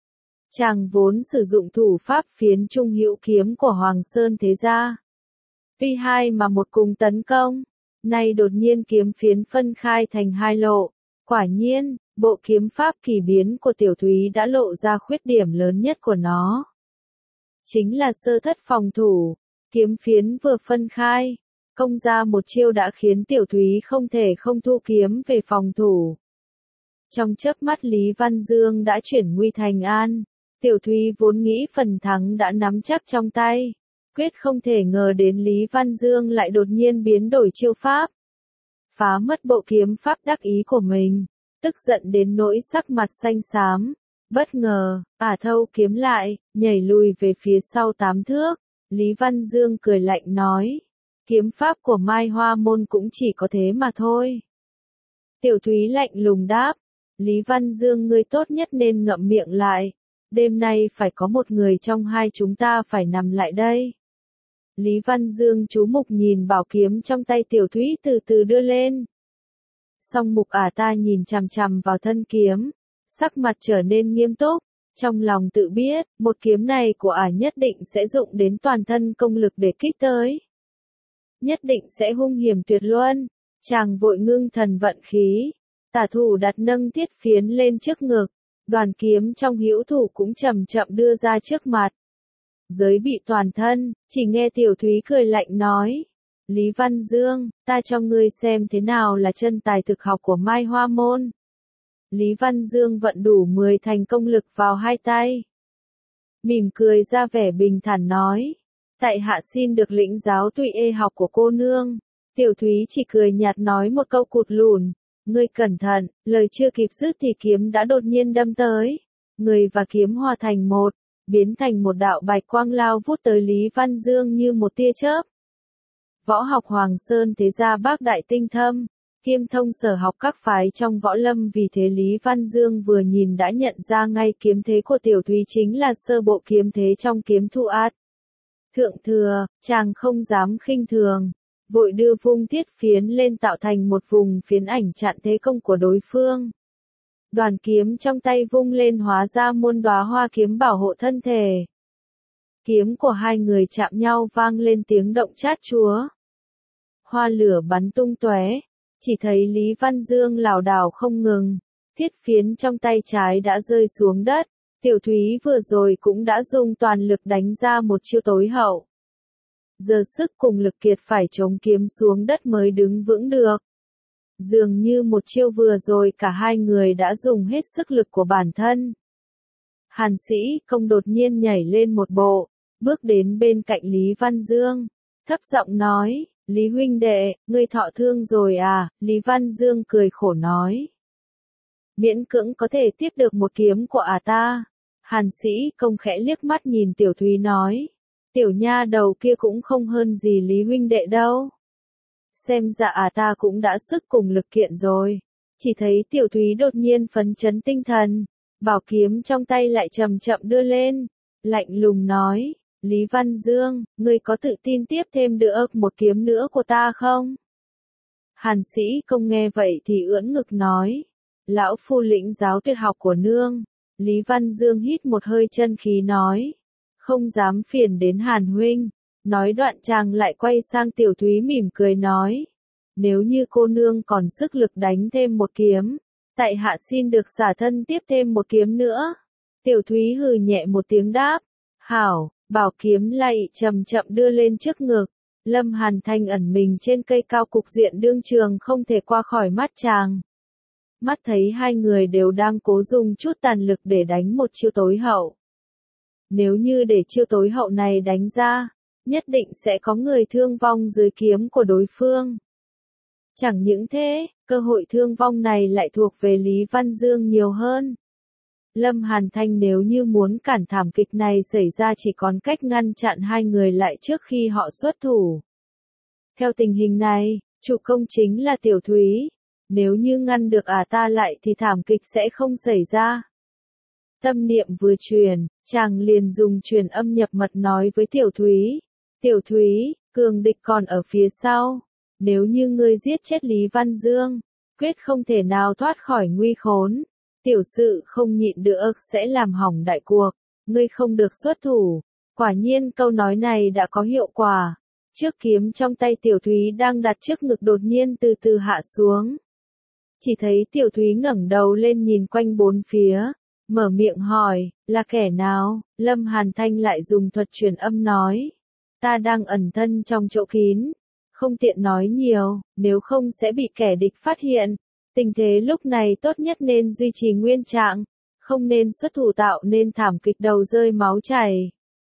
Chàng vốn sử dụng thủ pháp Phiến Trung Hữu kiếm của Hoàng Sơn thế gia. Tuy hai mà một cùng tấn công, nay đột nhiên kiếm phiến phân khai thành hai lộ. Quả nhiên, bộ kiếm pháp kỳ biến của Tiểu Thúy đã lộ ra khuyết điểm lớn nhất của nó. Chính là sơ thất phòng thủ, kiếm phiến vừa phân khai, công ra một chiêu đã khiến Tiểu Thúy không thể không thu kiếm về phòng thủ. Trong chớp mắt Lý Văn Dương đã chuyển nguy thành an, Tiểu Thúy vốn nghĩ phần thắng đã nắm chắc trong tay. Quyết không thể ngờ đến Lý Văn Dương lại đột nhiên biến đổi chiêu pháp. Phá mất bộ kiếm pháp đắc ý của mình, tức giận đến nỗi sắc mặt xanh xám. Bất ngờ, ả thâu kiếm lại, nhảy lùi về phía sau tám thước. Lý Văn Dương cười lạnh nói, kiếm pháp của Mai Hoa Môn cũng chỉ có thế mà thôi. Tiểu Thúy lạnh lùng đáp, Lý Văn Dương ngươi tốt nhất nên ngậm miệng lại. Đêm nay phải có một người trong hai chúng ta phải nằm lại đây. Lý Văn Dương chú mục nhìn bảo kiếm trong tay Tiểu Thúy từ từ đưa lên. Song mục ả ta nhìn chằm chằm vào thân kiếm, sắc mặt trở nên nghiêm túc, trong lòng tự biết, một kiếm này của ả nhất định sẽ dụng đến toàn thân công lực để kích tới. Nhất định sẽ hung hiểm tuyệt luân, chàng vội ngưng thần vận khí, tả thủ đặt nâng Thiết Phiến lên trước ngực, đoàn kiếm trong hữu thủ cũng chậm chậm đưa ra trước mặt. Giới bị toàn thân, chỉ nghe Tiểu Thúy cười lạnh nói, Lý Văn Dương, ta cho ngươi xem thế nào là chân tài thực học của Mai Hoa Môn. Lý Văn Dương vận đủ mười thành công lực vào hai tay. Mỉm cười ra vẻ bình thản nói, tại hạ xin được lĩnh giáo tùy ê học của cô nương. Tiểu Thúy chỉ cười nhạt nói một câu cụt lùn, ngươi cẩn thận, lời chưa kịp dứt thì kiếm đã đột nhiên đâm tới. Người và kiếm hòa thành một, biến thành một đạo bạch quang lao vút tới Lý Văn Dương như một tia chớp. Võ học Hoàng Sơn thế gia bác đại tinh thâm, kiêm thông sở học các phái trong võ lâm, vì thế Lý Văn Dương vừa nhìn đã nhận ra ngay kiếm thế của Tiểu Thúy chính là sơ bộ kiếm thế trong kiếm thu át. Thượng thừa, chàng không dám khinh thường, vội đưa vung Thiết Phiến lên tạo thành một vùng phiến ảnh chặn thế công của đối phương. Đoàn kiếm trong tay vung lên hóa ra muôn đóa hoa kiếm bảo hộ thân thể. Kiếm của hai người chạm nhau vang lên tiếng động chát chúa. Hoa lửa bắn tung tóe, chỉ thấy Lý Văn Dương lảo đảo không ngừng, Thiết Phiến trong tay trái đã rơi xuống đất. Tiểu Thúy vừa rồi cũng đã dùng toàn lực đánh ra một chiêu tối hậu. Giờ sức cùng lực kiệt phải chống kiếm xuống đất mới đứng vững được. Dường như một chiêu vừa rồi cả hai người đã dùng hết sức lực của bản thân. Hàn Sĩ Công đột nhiên nhảy lên một bộ, bước đến bên cạnh Lý Văn Dương, thấp giọng nói, Lý huynh đệ, ngươi thọ thương rồi à, Lý Văn Dương cười khổ nói. Miễn cưỡng có thể tiếp được một kiếm của ả ta. Hàn Sĩ Công khẽ liếc mắt nhìn Tiểu Thúy nói, tiểu nha đầu kia cũng không hơn gì Lý huynh đệ đâu. Xem ra ả ta cũng đã sức cùng lực kiện rồi. Chỉ thấy Tiểu Thúy đột nhiên phấn chấn tinh thần, bảo kiếm trong tay lại chậm chậm đưa lên, lạnh lùng nói, Lý Văn Dương, ngươi có tự tin tiếp thêm được một kiếm nữa của ta không? Hàn Sĩ Công nghe vậy thì ưỡn ngực nói, lão phu lĩnh giáo tuyệt học của nương. Lý Văn Dương hít một hơi chân khí nói, không dám phiền đến Hàn huynh. Nói đoạn chàng lại quay sang Tiểu Thúy mỉm cười nói, nếu như cô nương còn sức lực đánh thêm một kiếm, tại hạ xin được xả thân tiếp thêm một kiếm nữa. Tiểu Thúy hừ nhẹ một tiếng đáp, hảo, bảo kiếm lại chậm chậm đưa lên trước ngực. Lâm Hàn Thanh ẩn mình trên cây cao, cục diện đương trường không thể qua khỏi mắt chàng. Mắt thấy hai người đều đang cố dùng chút tàn lực để đánh một chiêu tối hậu. Nếu như để chiêu tối hậu này đánh ra, nhất định sẽ có người thương vong dưới kiếm của đối phương. Chẳng những thế, cơ hội thương vong này lại thuộc về Lý Văn Dương nhiều hơn. Lâm Hàn Thanh nếu như muốn cản thảm kịch này xảy ra chỉ còn cách ngăn chặn hai người lại trước khi họ xuất thủ. Theo tình hình này, chủ công chính là Tiểu Thúy. Nếu như ngăn được ả ta lại thì thảm kịch sẽ không xảy ra. Tâm niệm vừa truyền, chàng liền dùng truyền âm nhập mật nói với Tiểu Thúy. Tiểu Thúy, cường địch còn ở phía sau. Nếu như ngươi giết chết Lý Văn Dương, quyết không thể nào thoát khỏi nguy khốn. Tiểu sự không nhịn được sẽ làm hỏng đại cuộc. Ngươi không được xuất thủ. Quả nhiên câu nói này đã có hiệu quả. Chiếc kiếm trong tay Tiểu Thúy đang đặt trước ngực đột nhiên từ từ hạ xuống. Chỉ thấy Tiểu Thúy ngẩng đầu lên nhìn quanh bốn phía, mở miệng hỏi, là kẻ nào? Lâm Hàn Thanh lại dùng thuật truyền âm nói, ta đang ẩn thân trong chỗ kín, không tiện nói nhiều, nếu không sẽ bị kẻ địch phát hiện. Tình thế lúc này tốt nhất nên duy trì nguyên trạng, không nên xuất thủ tạo nên thảm kịch đầu rơi máu chảy.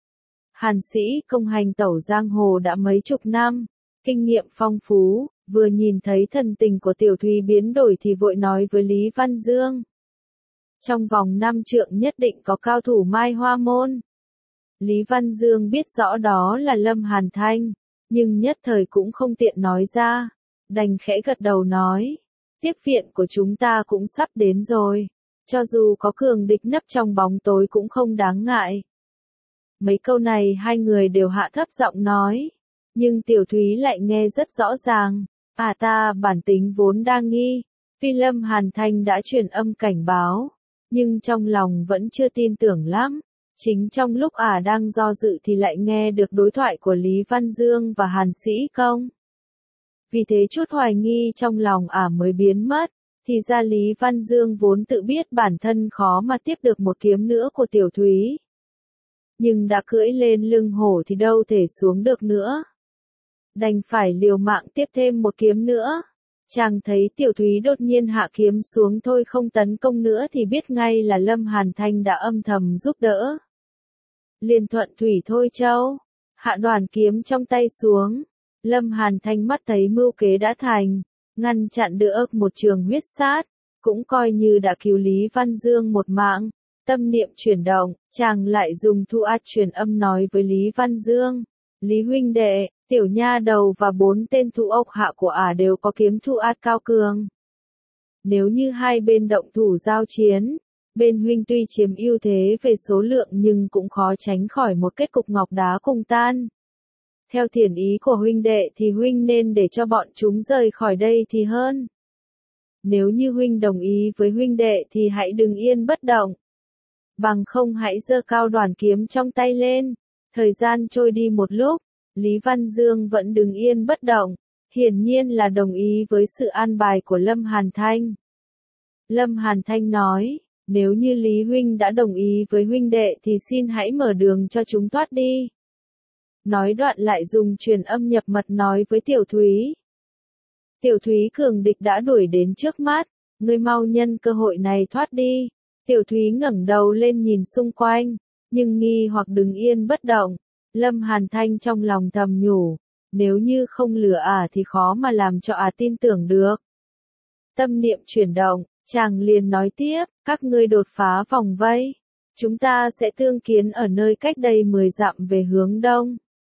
Hàn Sĩ Công hành tẩu giang hồ đã mấy chục năm, kinh nghiệm phong phú. Vừa nhìn thấy thần tình của Tiểu Thúy biến đổi thì vội nói với Lý Văn Dương. Trong vòng năm trượng nhất định có cao thủ Mai Hoa Môn. Lý Văn Dương biết rõ đó là Lâm Hàn Thanh, nhưng nhất thời cũng không tiện nói ra, đành khẽ gật đầu nói. Tiếp viện của chúng ta cũng sắp đến rồi, cho dù có cường địch nấp trong bóng tối cũng không đáng ngại. Mấy câu này hai người đều hạ thấp giọng nói, nhưng Tiểu Thúy lại nghe rất rõ ràng. À ta bản tính vốn đa nghi, tuy Lâm Hàn Thanh đã truyền âm cảnh báo, nhưng trong lòng vẫn chưa tin tưởng lắm. Chính trong lúc ả à đang do dự thì lại nghe được đối thoại của Lý Văn Dương và Hàn Sĩ Công. Vì thế chút hoài nghi trong lòng ả à mới biến mất, thì ra Lý Văn Dương vốn tự biết bản thân khó mà tiếp được một kiếm nữa của Tiểu Thúy. Nhưng đã cưỡi lên lưng hổ thì đâu thể xuống được nữa. Đành phải liều mạng tiếp thêm một kiếm nữa. Chàng thấy Tiểu Thúy đột nhiên hạ kiếm xuống thôi không tấn công nữa thì biết ngay là Lâm Hàn Thanh đã âm thầm giúp đỡ. Liền thuận thủy thôi châu, hạ đoàn kiếm trong tay xuống. Lâm Hàn Thanh mắt thấy mưu kế đã thành, ngăn chặn được một trường huyết sát, cũng coi như đã cứu Lý Văn Dương một mạng. Tâm niệm chuyển động, chàng lại dùng thu át truyền âm nói với Lý Văn Dương. Lý huynh đệ, tiểu nha đầu và bốn tên thu ốc hạ của ả đều có kiếm thu át cao cường. Nếu như hai bên động thủ giao chiến, bên huynh tuy chiếm ưu thế về số lượng nhưng cũng khó tránh khỏi một kết cục ngọc đá cùng tan. Theo thiện ý của huynh đệ thì huynh nên để cho bọn chúng rời khỏi đây thì hơn. Nếu như huynh đồng ý với huynh đệ thì hãy đừng yên bất động. Bằng không hãy giơ cao đoàn kiếm trong tay lên. Thời gian trôi đi một lúc, Lý Văn Dương vẫn đứng yên bất động, hiển nhiên là đồng ý với sự an bài của Lâm Hàn Thanh. Lâm Hàn Thanh nói, nếu như Lý huynh đã đồng ý với huynh đệ thì xin hãy mở đường cho chúng thoát đi. Nói đoạn lại dùng truyền âm nhập mật nói với Tiểu Thúy. Tiểu Thúy cường địch đã đuổi đến trước mắt, ngươi mau nhân cơ hội này thoát đi. Tiểu Thúy ngẩng đầu lên nhìn xung quanh, nhưng nghi hoặc đứng yên bất động. Lâm Hàn Thanh trong lòng thầm nhủ, nếu như không lừa ả thì khó mà làm cho ả tin tưởng được. Tâm niệm chuyển động, chàng liền nói tiếp, các ngươi đột phá vòng vây. Chúng ta sẽ tương kiến ở nơi cách đây mười dặm về hướng đông.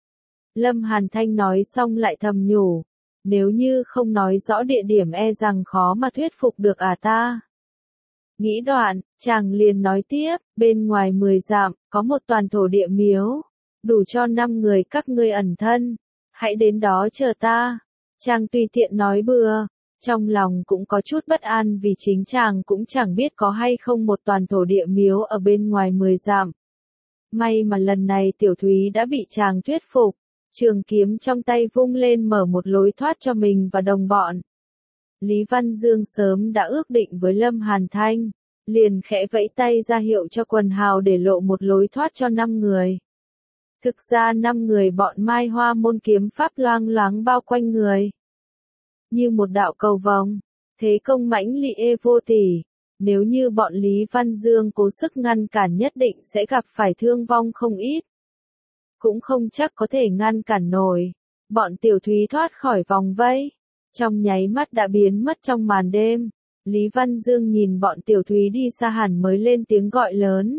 Lâm Hàn Thanh nói xong lại thầm nhủ, nếu như không nói rõ địa điểm e rằng khó mà thuyết phục được ả ta. Nghĩ đoạn, chàng liền nói tiếp, bên ngoài mười dặm, có một toàn thổ địa miếu, đủ cho năm người các ngươi ẩn thân, hãy đến đó chờ ta. Chàng tùy tiện nói bừa, trong lòng cũng có chút bất an vì chính chàng cũng chẳng biết có hay không một toàn thổ địa miếu ở bên ngoài mười dặm. May mà lần này Tiểu Thúy đã bị chàng thuyết phục, trường kiếm trong tay vung lên mở một lối thoát cho mình và đồng bọn. Lý Văn Dương sớm đã ước định với Lâm Hàn Thanh, liền khẽ vẫy tay ra hiệu cho quần hào để lộ một lối thoát cho năm người. Thực ra năm người bọn Mai Hoa môn kiếm pháp loang loáng bao quanh người. Như một đạo cầu vồng, thế công mãnh liệt vô tỷ, nếu như bọn Lý Văn Dương cố sức ngăn cản nhất định sẽ gặp phải thương vong không ít. Cũng không chắc có thể ngăn cản nổi, bọn Tiểu Thúy thoát khỏi vòng vây, trong nháy mắt đã biến mất trong màn đêm. Lý Văn Dương nhìn bọn Tiểu Thúy đi xa hẳn mới lên tiếng gọi lớn.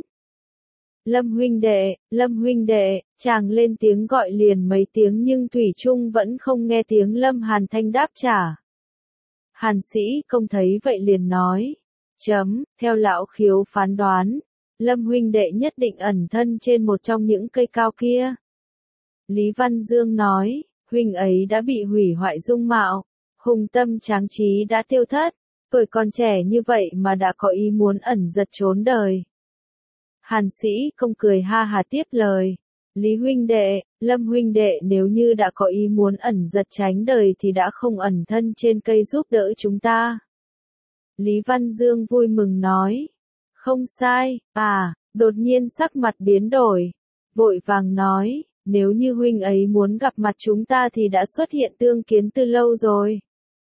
Lâm huynh đệ, Lâm huynh đệ, chàng lên tiếng gọi liền mấy tiếng nhưng Thủy Trung vẫn không nghe tiếng Lâm Hàn Thanh đáp trả. Hàn Sĩ Công thấy vậy liền nói, chấm, theo lão khiếu phán đoán, Lâm huynh đệ nhất định ẩn thân trên một trong những cây cao kia. Lý Văn Dương nói, huynh ấy đã bị hủy hoại dung mạo, hùng tâm tráng trí đã tiêu thất, tuổi còn trẻ như vậy mà đã có ý muốn ẩn giật trốn đời. Hàn Sĩ Công cười ha hà tiếp lời, Lý huynh đệ, Lâm huynh đệ nếu như đã có ý muốn ẩn giật tránh đời thì đã không ẩn thân trên cây giúp đỡ chúng ta. Lý Văn Dương vui mừng nói, không sai, à, đột nhiên sắc mặt biến đổi, vội vàng nói, nếu như huynh ấy muốn gặp mặt chúng ta thì đã xuất hiện tương kiến từ lâu rồi.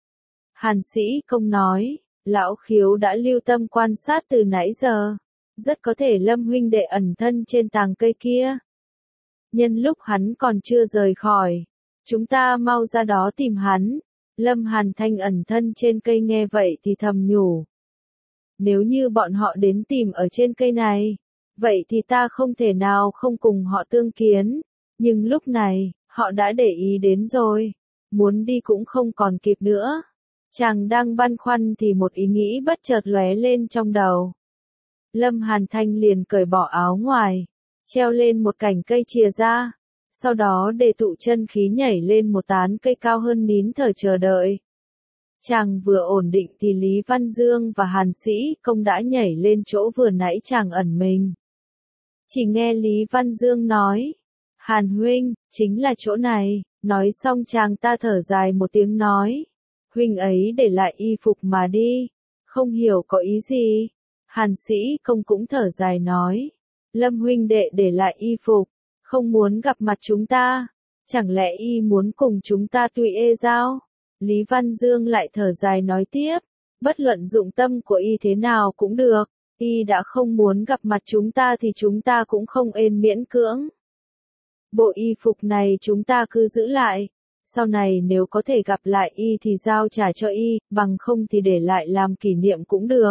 Hàn Sĩ Công nói, lão khiếu đã lưu tâm quan sát từ nãy giờ, rất có thể Lâm huynh đệ ẩn thân trên tàng cây kia. Nhân lúc hắn còn chưa rời khỏi, chúng ta mau ra đó tìm hắn. Lâm Hàn Thanh ẩn thân trên cây nghe vậy thì thầm nhủ. Nếu như bọn họ đến tìm ở trên cây này, vậy thì ta không thể nào không cùng họ tương kiến. Nhưng lúc này, họ đã để ý đến rồi, muốn đi cũng không còn kịp nữa. Chàng đang băn khoăn thì một ý nghĩ bất chợt lóe lên trong đầu. Lâm Hàn Thanh liền cởi bỏ áo ngoài, treo lên một cành cây chìa ra, sau đó để tụ chân khí nhảy lên một tán cây cao hơn nín thở chờ đợi. Chàng vừa ổn định thì Lý Văn Dương và Hàn Sĩ Công đã nhảy lên chỗ vừa nãy chàng ẩn mình. Chỉ nghe Lý Văn Dương nói, Hàn huynh, chính là chỗ này, nói xong chàng ta thở dài một tiếng nói, huynh ấy để lại y phục mà đi, không hiểu có ý gì. Hàn Sĩ Công cũng thở dài nói, Lâm huynh đệ để lại y phục, không muốn gặp mặt chúng ta, chẳng lẽ y muốn cùng chúng ta tùy ê giao? Lý Văn Dương lại thở dài nói tiếp, bất luận dụng tâm của y thế nào cũng được, y đã không muốn gặp mặt chúng ta thì chúng ta cũng không ên miễn cưỡng. Bộ y phục này chúng ta cứ giữ lại, sau này nếu có thể gặp lại y thì giao trả cho y, bằng không thì để lại làm kỷ niệm cũng được.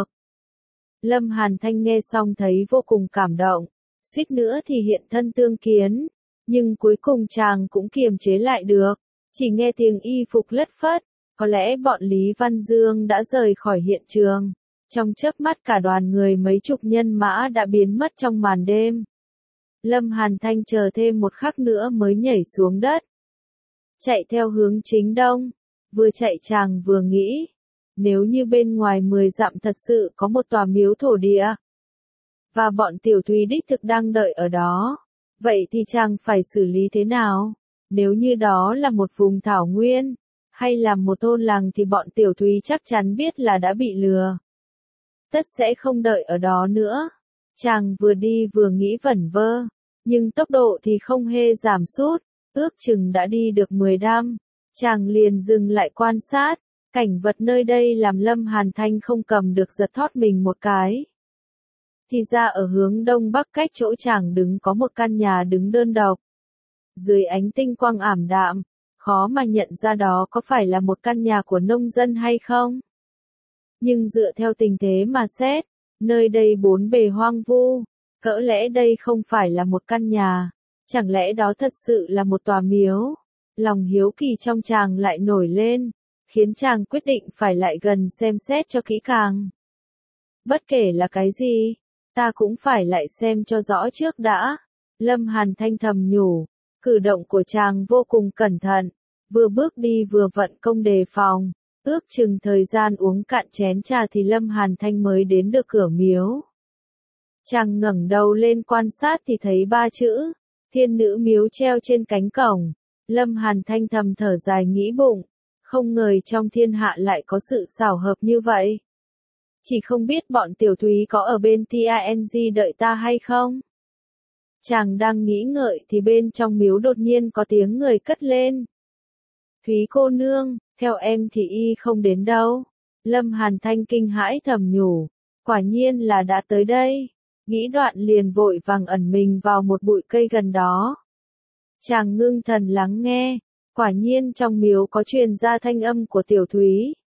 Lâm Hàn Thanh nghe xong thấy vô cùng cảm động, suýt nữa thì hiện thân tương kiến, nhưng cuối cùng chàng cũng kiềm chế lại được, chỉ nghe tiếng y phục lất phất, có lẽ bọn Lý Văn Dương đã rời khỏi hiện trường, trong chớp mắt cả đoàn người mấy chục nhân mã đã biến mất trong màn đêm. Lâm Hàn Thanh chờ thêm một khắc nữa mới nhảy xuống đất, chạy theo hướng chính đông, vừa chạy chàng vừa nghĩ, nếu như bên ngoài mười dặm thật sự có một tòa miếu thổ địa, và bọn Tiểu Thúy đích thực đang đợi ở đó, vậy thì chàng phải xử lý thế nào? Nếu như đó là một vùng thảo nguyên, hay là một thôn làng thì bọn Tiểu Thúy chắc chắn biết là đã bị lừa. Tất sẽ không đợi ở đó nữa. Chàng vừa đi vừa nghĩ vẩn vơ, nhưng tốc độ thì không hề giảm sút, ước chừng đã đi được mười dặm, chàng liền dừng lại quan sát, cảnh vật nơi đây làm Lâm Hàn Thanh không cầm được giật thót mình một cái. Thì ra ở hướng đông bắc cách chỗ chàng đứng có một căn nhà đứng đơn độc. dưới ánh tinh quang ảm đạm, khó mà nhận ra đó có phải là một căn nhà của nông dân hay không. Nhưng dựa theo tình thế mà xét, nơi đây bốn bề hoang vu, cỡ lẽ đây không phải là một căn nhà, chẳng lẽ đó thật sự là một tòa miếu. Lòng hiếu kỳ trong chàng lại nổi lên, khiến chàng quyết định phải lại gần xem xét cho kỹ càng. Bất kể là cái gì, ta cũng phải lại xem cho rõ trước đã. Lâm Hàn Thanh thầm nhủ, cử động của chàng vô cùng cẩn thận, vừa bước đi vừa vận công đề phòng, ước chừng thời gian uống cạn chén trà thì Lâm Hàn Thanh mới đến được cửa miếu. Chàng ngẩng đầu lên quan sát thì thấy ba chữ, Thiên Nữ Miếu treo trên cánh cổng. Lâm Hàn Thanh thầm thở dài nghĩ bụng, không ngờ trong thiên hạ lại có sự xảo hợp như vậy. Chỉ không biết bọn tiểu thúy có ở bên Tang đợi ta hay không? Chàng đang nghĩ ngợi thì bên trong miếu đột nhiên có tiếng người cất lên. Thúy cô nương, theo em thì y không đến đâu. Lâm Hàn Thanh kinh hãi thầm nhủ, quả nhiên là đã tới đây. Nghĩ đoạn liền vội vàng ẩn mình vào một bụi cây gần đó. Chàng ngưng thần lắng nghe, quả nhiên trong miếu có truyền ra thanh âm của tiểu thúy.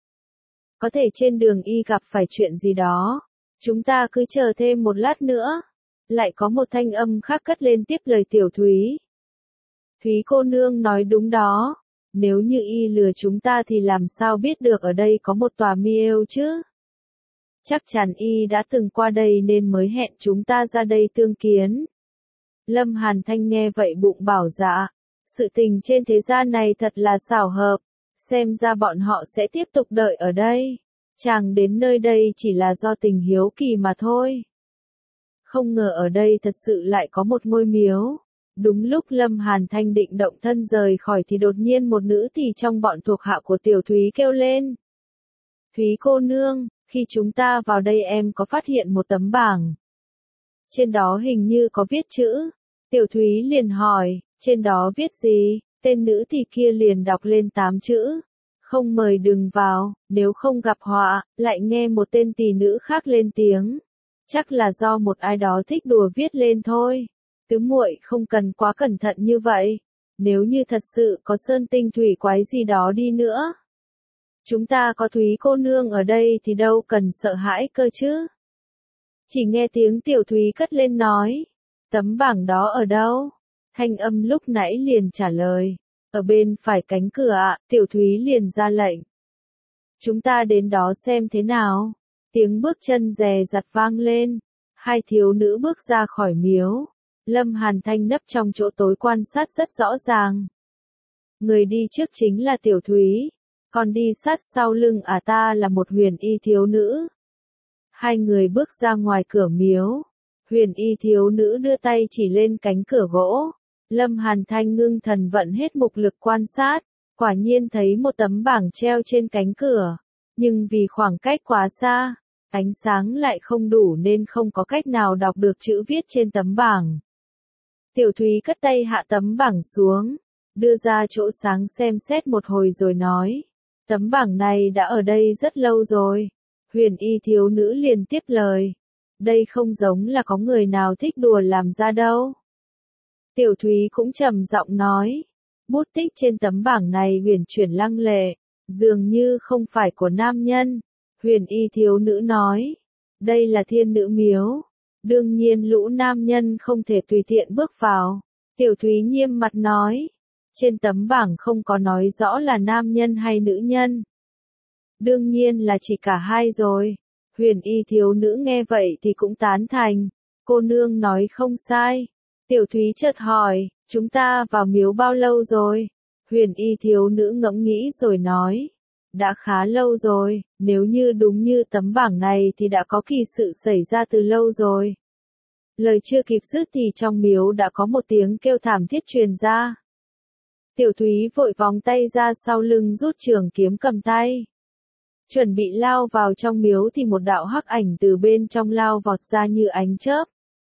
Có thể trên đường y gặp phải chuyện gì đó, chúng ta cứ chờ thêm một lát nữa. Lại có một thanh âm khác cất lên tiếp lời tiểu thúy. Thúy cô nương nói đúng đó, nếu như y lừa chúng ta thì làm sao biết được ở đây có một tòa miếu chứ? Chắc chắn y đã từng qua đây nên mới hẹn chúng ta ra đây tương kiến. Lâm Hàn Thanh nghe vậy bụng bảo dạ, sự tình trên thế gian này thật là xảo hợp, xem ra bọn họ sẽ tiếp tục đợi ở đây. Chàng đến nơi đây chỉ là do tình hiếu kỳ mà thôi. Không ngờ ở đây thật sự lại có một ngôi miếu. Đúng lúc Lâm Hàn Thanh định động thân rời khỏi thì đột nhiên một nữ tỳ trong bọn thuộc hạ của tiểu thúy kêu lên. Thúy cô nương, khi chúng ta vào đây em có phát hiện một tấm bảng. Trên đó hình như có viết chữ. Tiểu thúy liền hỏi, trên đó viết gì? Tên nữ tỳ kia liền đọc lên tám chữ. Không mời đừng vào, nếu không gặp họa. Lại nghe một tên tỳ nữ khác lên tiếng. Chắc là do một ai đó thích đùa viết lên thôi. Tứ muội không cần quá cẩn thận như vậy. Nếu như thật sự có sơn tinh thủy quái gì đó đi nữa, chúng ta có Thúy cô nương ở đây thì đâu cần sợ hãi cơ chứ. Chỉ nghe tiếng tiểu thúy cất lên nói. Tấm bảng đó ở đâu? Thanh âm lúc nãy liền trả lời. Ở bên phải cánh cửa ạ, tiểu thúy liền ra lệnh. Chúng ta đến đó xem thế nào. Tiếng bước chân dè dặt vang lên. Hai thiếu nữ bước ra khỏi miếu. Lâm Hàn Thanh nấp trong chỗ tối quan sát rất rõ ràng. Người đi trước chính là tiểu thúy. Còn đi sát sau lưng à ta là một huyền y thiếu nữ. Hai người bước ra ngoài cửa miếu. Huyền y thiếu nữ đưa tay chỉ lên cánh cửa gỗ. Lâm Hàn Thanh ngưng thần vận hết mục lực quan sát. Quả nhiên thấy một tấm bảng treo trên cánh cửa. Nhưng vì khoảng cách quá xa, ánh sáng lại không đủ nên không có cách nào đọc được chữ viết trên tấm bảng. Tiểu thúy cất tay hạ tấm bảng xuống. Đưa ra chỗ sáng xem xét một hồi rồi nói. Tấm bảng này đã ở đây rất lâu rồi. Huyền y thiếu nữ liền tiếp lời. Đây không giống là có người nào thích đùa làm ra đâu. Tiểu thúy cũng trầm giọng nói. Bút tích trên tấm bảng này huyền chuyển lăng lệ, dường như không phải của nam nhân. Huyền y thiếu nữ nói. Đây là thiên nữ miếu. Đương nhiên lũ nam nhân không thể tùy tiện bước vào. Tiểu thúy nghiêm mặt nói. Trên tấm bảng không có nói rõ là nam nhân hay nữ nhân. Đương nhiên là chỉ cả hai rồi. Huyền y thiếu nữ nghe vậy thì cũng tán thành. Cô nương nói không sai. Tiểu thúy chợt hỏi, chúng ta vào miếu bao lâu rồi? Huyền y thiếu nữ ngẫm nghĩ rồi nói. Đã khá lâu rồi, nếu như đúng như tấm bảng này thì đã có kỳ sự xảy ra từ lâu rồi. Lời chưa kịp dứt thì trong miếu đã có một tiếng kêu thảm thiết truyền ra. Tiểu thúy vội vòng tay ra sau lưng rút trường kiếm cầm tay. Chuẩn bị lao vào trong miếu thì một đạo hắc ảnh từ bên trong lao vọt ra như ánh chớp.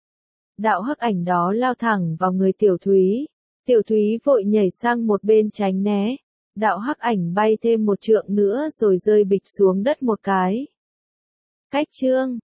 Đạo hắc ảnh đó lao thẳng vào người tiểu thúy. Tiểu thúy vội nhảy sang một bên tránh né. Đạo hắc ảnh bay thêm một trượng nữa rồi rơi bịch xuống đất một cái. Cách chương